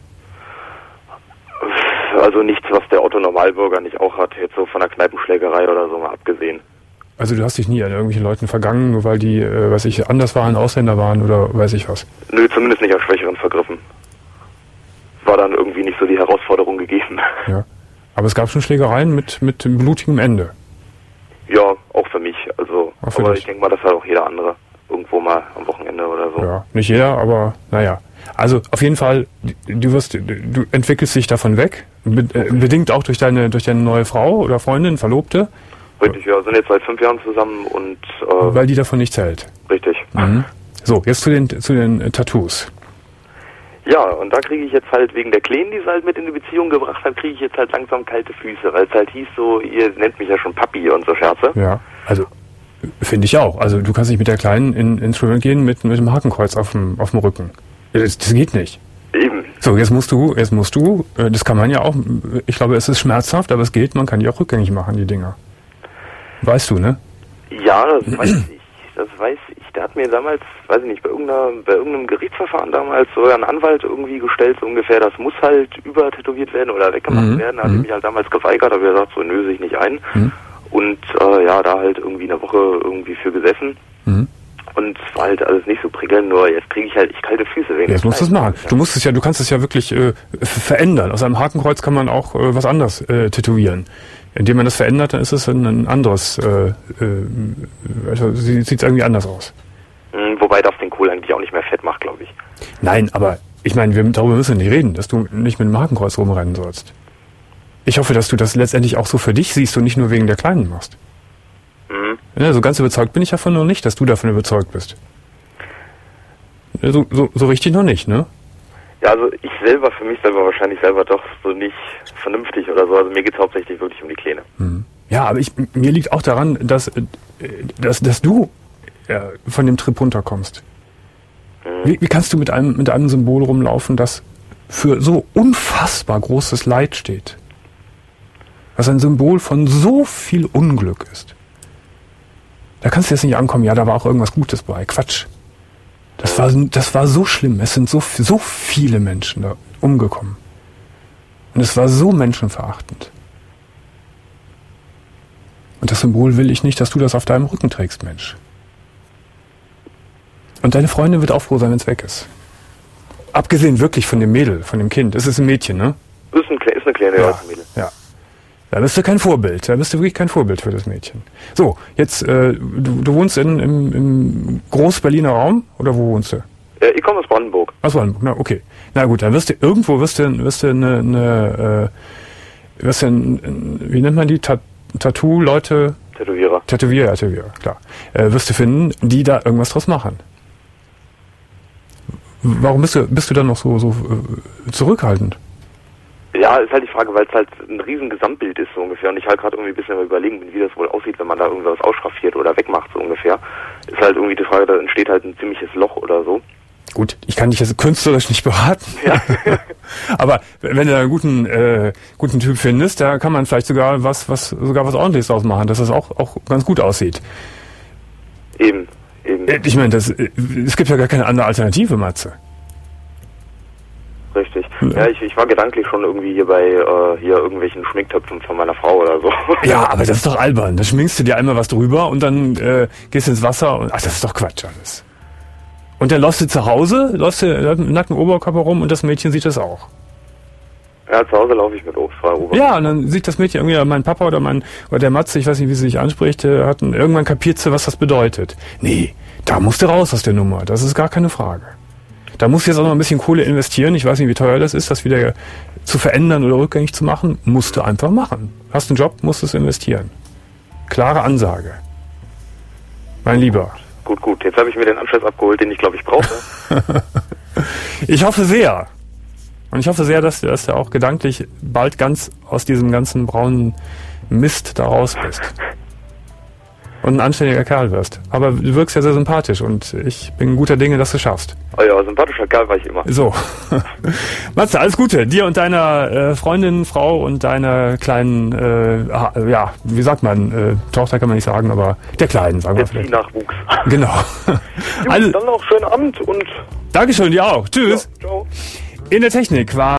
Also nichts, was der Otto-Normalbürger nicht auch hat, jetzt so von der Kneipenschlägerei oder so mal abgesehen. Also du hast dich nie an irgendwelchen Leuten vergangen, nur weil die, äh, weiß ich, anders waren, Ausländer waren oder weiß ich was? Nö, zumindest nicht an Schwächeren vergriffen. War dann irgendwie nicht so die Herausforderung gegeben. Ja. Aber es gab schon Schlägereien mit, mit blutigem Ende. Ja, auch für mich. Also, auch für aber dich. Ich denke mal, das hat auch jeder andere irgendwo mal am Wochenende oder so. Ja, nicht jeder, aber naja. Also auf jeden Fall, du wirst, du entwickelst dich davon weg, bedingt auch durch deine, durch deine neue Frau oder Freundin, Verlobte. Richtig, ja, sind jetzt seit fünf Jahren zusammen und äh, weil die davon nichts hält. Richtig. Mhm. So, jetzt zu den zu den äh, Tattoos. Ja, und da kriege ich jetzt halt wegen der Kleinen, die sie halt mit in die Beziehung gebracht hat, kriege ich jetzt halt langsam kalte Füße, weil es halt hieß so, ihr nennt mich ja schon Papi und so Scherze. Ja, also finde ich auch. Also du kannst nicht mit der Kleinen in, ins Schwimmen gehen mit, mit dem Hakenkreuz auf dem, auf dem Rücken. Das, das geht nicht. Eben. So, jetzt musst du, jetzt musst du, das kann man ja auch, ich glaube, es ist schmerzhaft, aber es geht, man kann die auch rückgängig machen, die Dinger. Weißt du, ne? Ja, das weiß ich. Das weiß ich. Der hat mir damals, weiß ich nicht, bei, irgendeiner, bei irgendeinem Gerichtsverfahren damals so ein Anwalt irgendwie gestellt, so ungefähr, das muss halt übertätowiert werden oder weggemacht mhm. werden. Da hat er mich halt damals geweigert, aber er gesagt, so nö, sich nicht ein. Mhm. Und äh, ja, da halt irgendwie eine Woche irgendwie für gesessen. Mhm. Und es war halt alles nicht so prickelnd, nur jetzt kriege ich halt ich kalte Füße wegen. Jetzt musst du es machen. Du musst es ja, du kannst es ja wirklich äh, verändern. Aus einem Hakenkreuz kann man auch äh, was anderes äh, tätowieren. Indem man das verändert, dann ist es ein, ein anderes, äh, äh, also sieht es irgendwie anders aus. Mhm, wobei das den Kohl eigentlich auch nicht mehr fett macht, glaube ich. Nein, aber ich meine, wir, darüber müssen wir nicht reden, dass du nicht mit dem Hakenkreuz rumrennen sollst. Ich hoffe, dass du das letztendlich auch so für dich siehst und nicht nur wegen der Kleinen machst. Mhm. Ja, so ganz überzeugt bin ich davon noch nicht, dass du davon überzeugt bist. So, so, so richtig noch nicht, ne? Ja, also ich selber, für mich selber wahrscheinlich selber doch so nicht vernünftig oder so. Also mir geht es hauptsächlich wirklich um die Kleine. Mhm. Ja, aber ich, mir liegt auch daran, dass, dass, dass du äh, von dem Trip runterkommst. Mhm. Wie, wie kannst du mit einem, mit einem Symbol rumlaufen, das für so unfassbar großes Leid steht? Was ein Symbol von so viel Unglück ist. Da kannst du jetzt nicht ankommen, ja, da war auch irgendwas Gutes bei. Quatsch. Das war, das war so schlimm. Es sind so, so viele Menschen da umgekommen. Und es war so menschenverachtend. Und das Symbol will ich nicht, dass du das auf deinem Rücken trägst, Mensch. Und deine Freundin wird auch froh sein, wenn es weg ist. Abgesehen wirklich von dem Mädel, von dem Kind. Es ist ein Mädchen, ne? Ist, ein, ist eine kleine ja, Mädel. Ja. Da bist du kein Vorbild. Da bist du wirklich kein Vorbild für das Mädchen. So, jetzt, äh, du, du wohnst in, im, im Groß-Berliner Raum? Oder wo wohnst du? Ja, ich komme aus Brandenburg. Aus Brandenburg, na okay. Na gut, dann wirst du irgendwo, wirst du, wirst du eine, eine äh, wirst du ein, wie nennt man die? Ta- Tattoo-Leute? Tätowierer. Tätowierer, Tätowierer, klar. Äh, wirst du finden, die da irgendwas draus machen. Warum bist du, bist du dann noch so, so äh, zurückhaltend? Ja, ist halt die Frage, weil es halt ein riesen Gesamtbild ist so ungefähr und ich halt gerade irgendwie ein bisschen überlegen bin, wie das wohl aussieht, wenn man da irgendwas ausschraffiert oder wegmacht so ungefähr. Ist halt irgendwie die Frage, da entsteht halt ein ziemliches Loch oder so. Gut, ich kann dich jetzt künstlerisch nicht beraten. Ja. Aber wenn du einen guten, äh, guten Typ findest, da kann man vielleicht sogar was, was, sogar was Ordentliches draus machen, dass das auch, auch ganz gut aussieht. Eben, eben. Ich meine, das, es gibt ja gar keine andere Alternative, Matze. Richtig. Ja, ich, ich war gedanklich schon irgendwie hier bei äh, hier irgendwelchen Schminktöpfen von meiner Frau oder so. Ja, aber das ist doch albern. Da schminkst du dir einmal was drüber und dann äh, gehst ins Wasser und ach, das ist doch Quatsch alles. Und dann läufst du zu Hause, läufst du im nackten Oberkörper rum und das Mädchen sieht das auch. Ja, zu Hause laufe ich mit obstfreier Oberkörper. Ja, und dann sieht das Mädchen irgendwie, mein Papa oder mein oder der Matze, ich weiß nicht, wie sie sich anspricht, hat irgendwann kapiert sie, was das bedeutet. Nee, da musst du raus aus der Nummer. Das ist gar keine Frage. Da musst du jetzt auch noch ein bisschen Kohle investieren. Ich weiß nicht, wie teuer das ist, das wieder zu verändern oder rückgängig zu machen. Musst du einfach machen. Hast einen Job, musst du es investieren. Klare Ansage. Mein Lieber. Gut, gut. Jetzt habe ich mir den Anschluss abgeholt, den ich, glaube ich, brauche. Ich hoffe sehr. Und ich hoffe sehr, dass du, dass du auch gedanklich bald ganz aus diesem ganzen braunen Mist da raus bist. und ein anständiger Kerl wirst. Aber du wirkst ja sehr sympathisch und ich bin guter Dinge, dass du schaffst. Oh ja, sympathischer Kerl war ich immer. So. Matze, alles Gute. Dir und deiner äh, Freundin, Frau und deiner kleinen, äh, ja, wie sagt man, äh, Tochter kann man nicht sagen, aber der Kleinen, sagen wir vielleicht. Nachwuchs. Genau. Jo, dann noch schönen Abend und... Dankeschön, dir auch. Tschüss. Ja, ciao. In der Technik war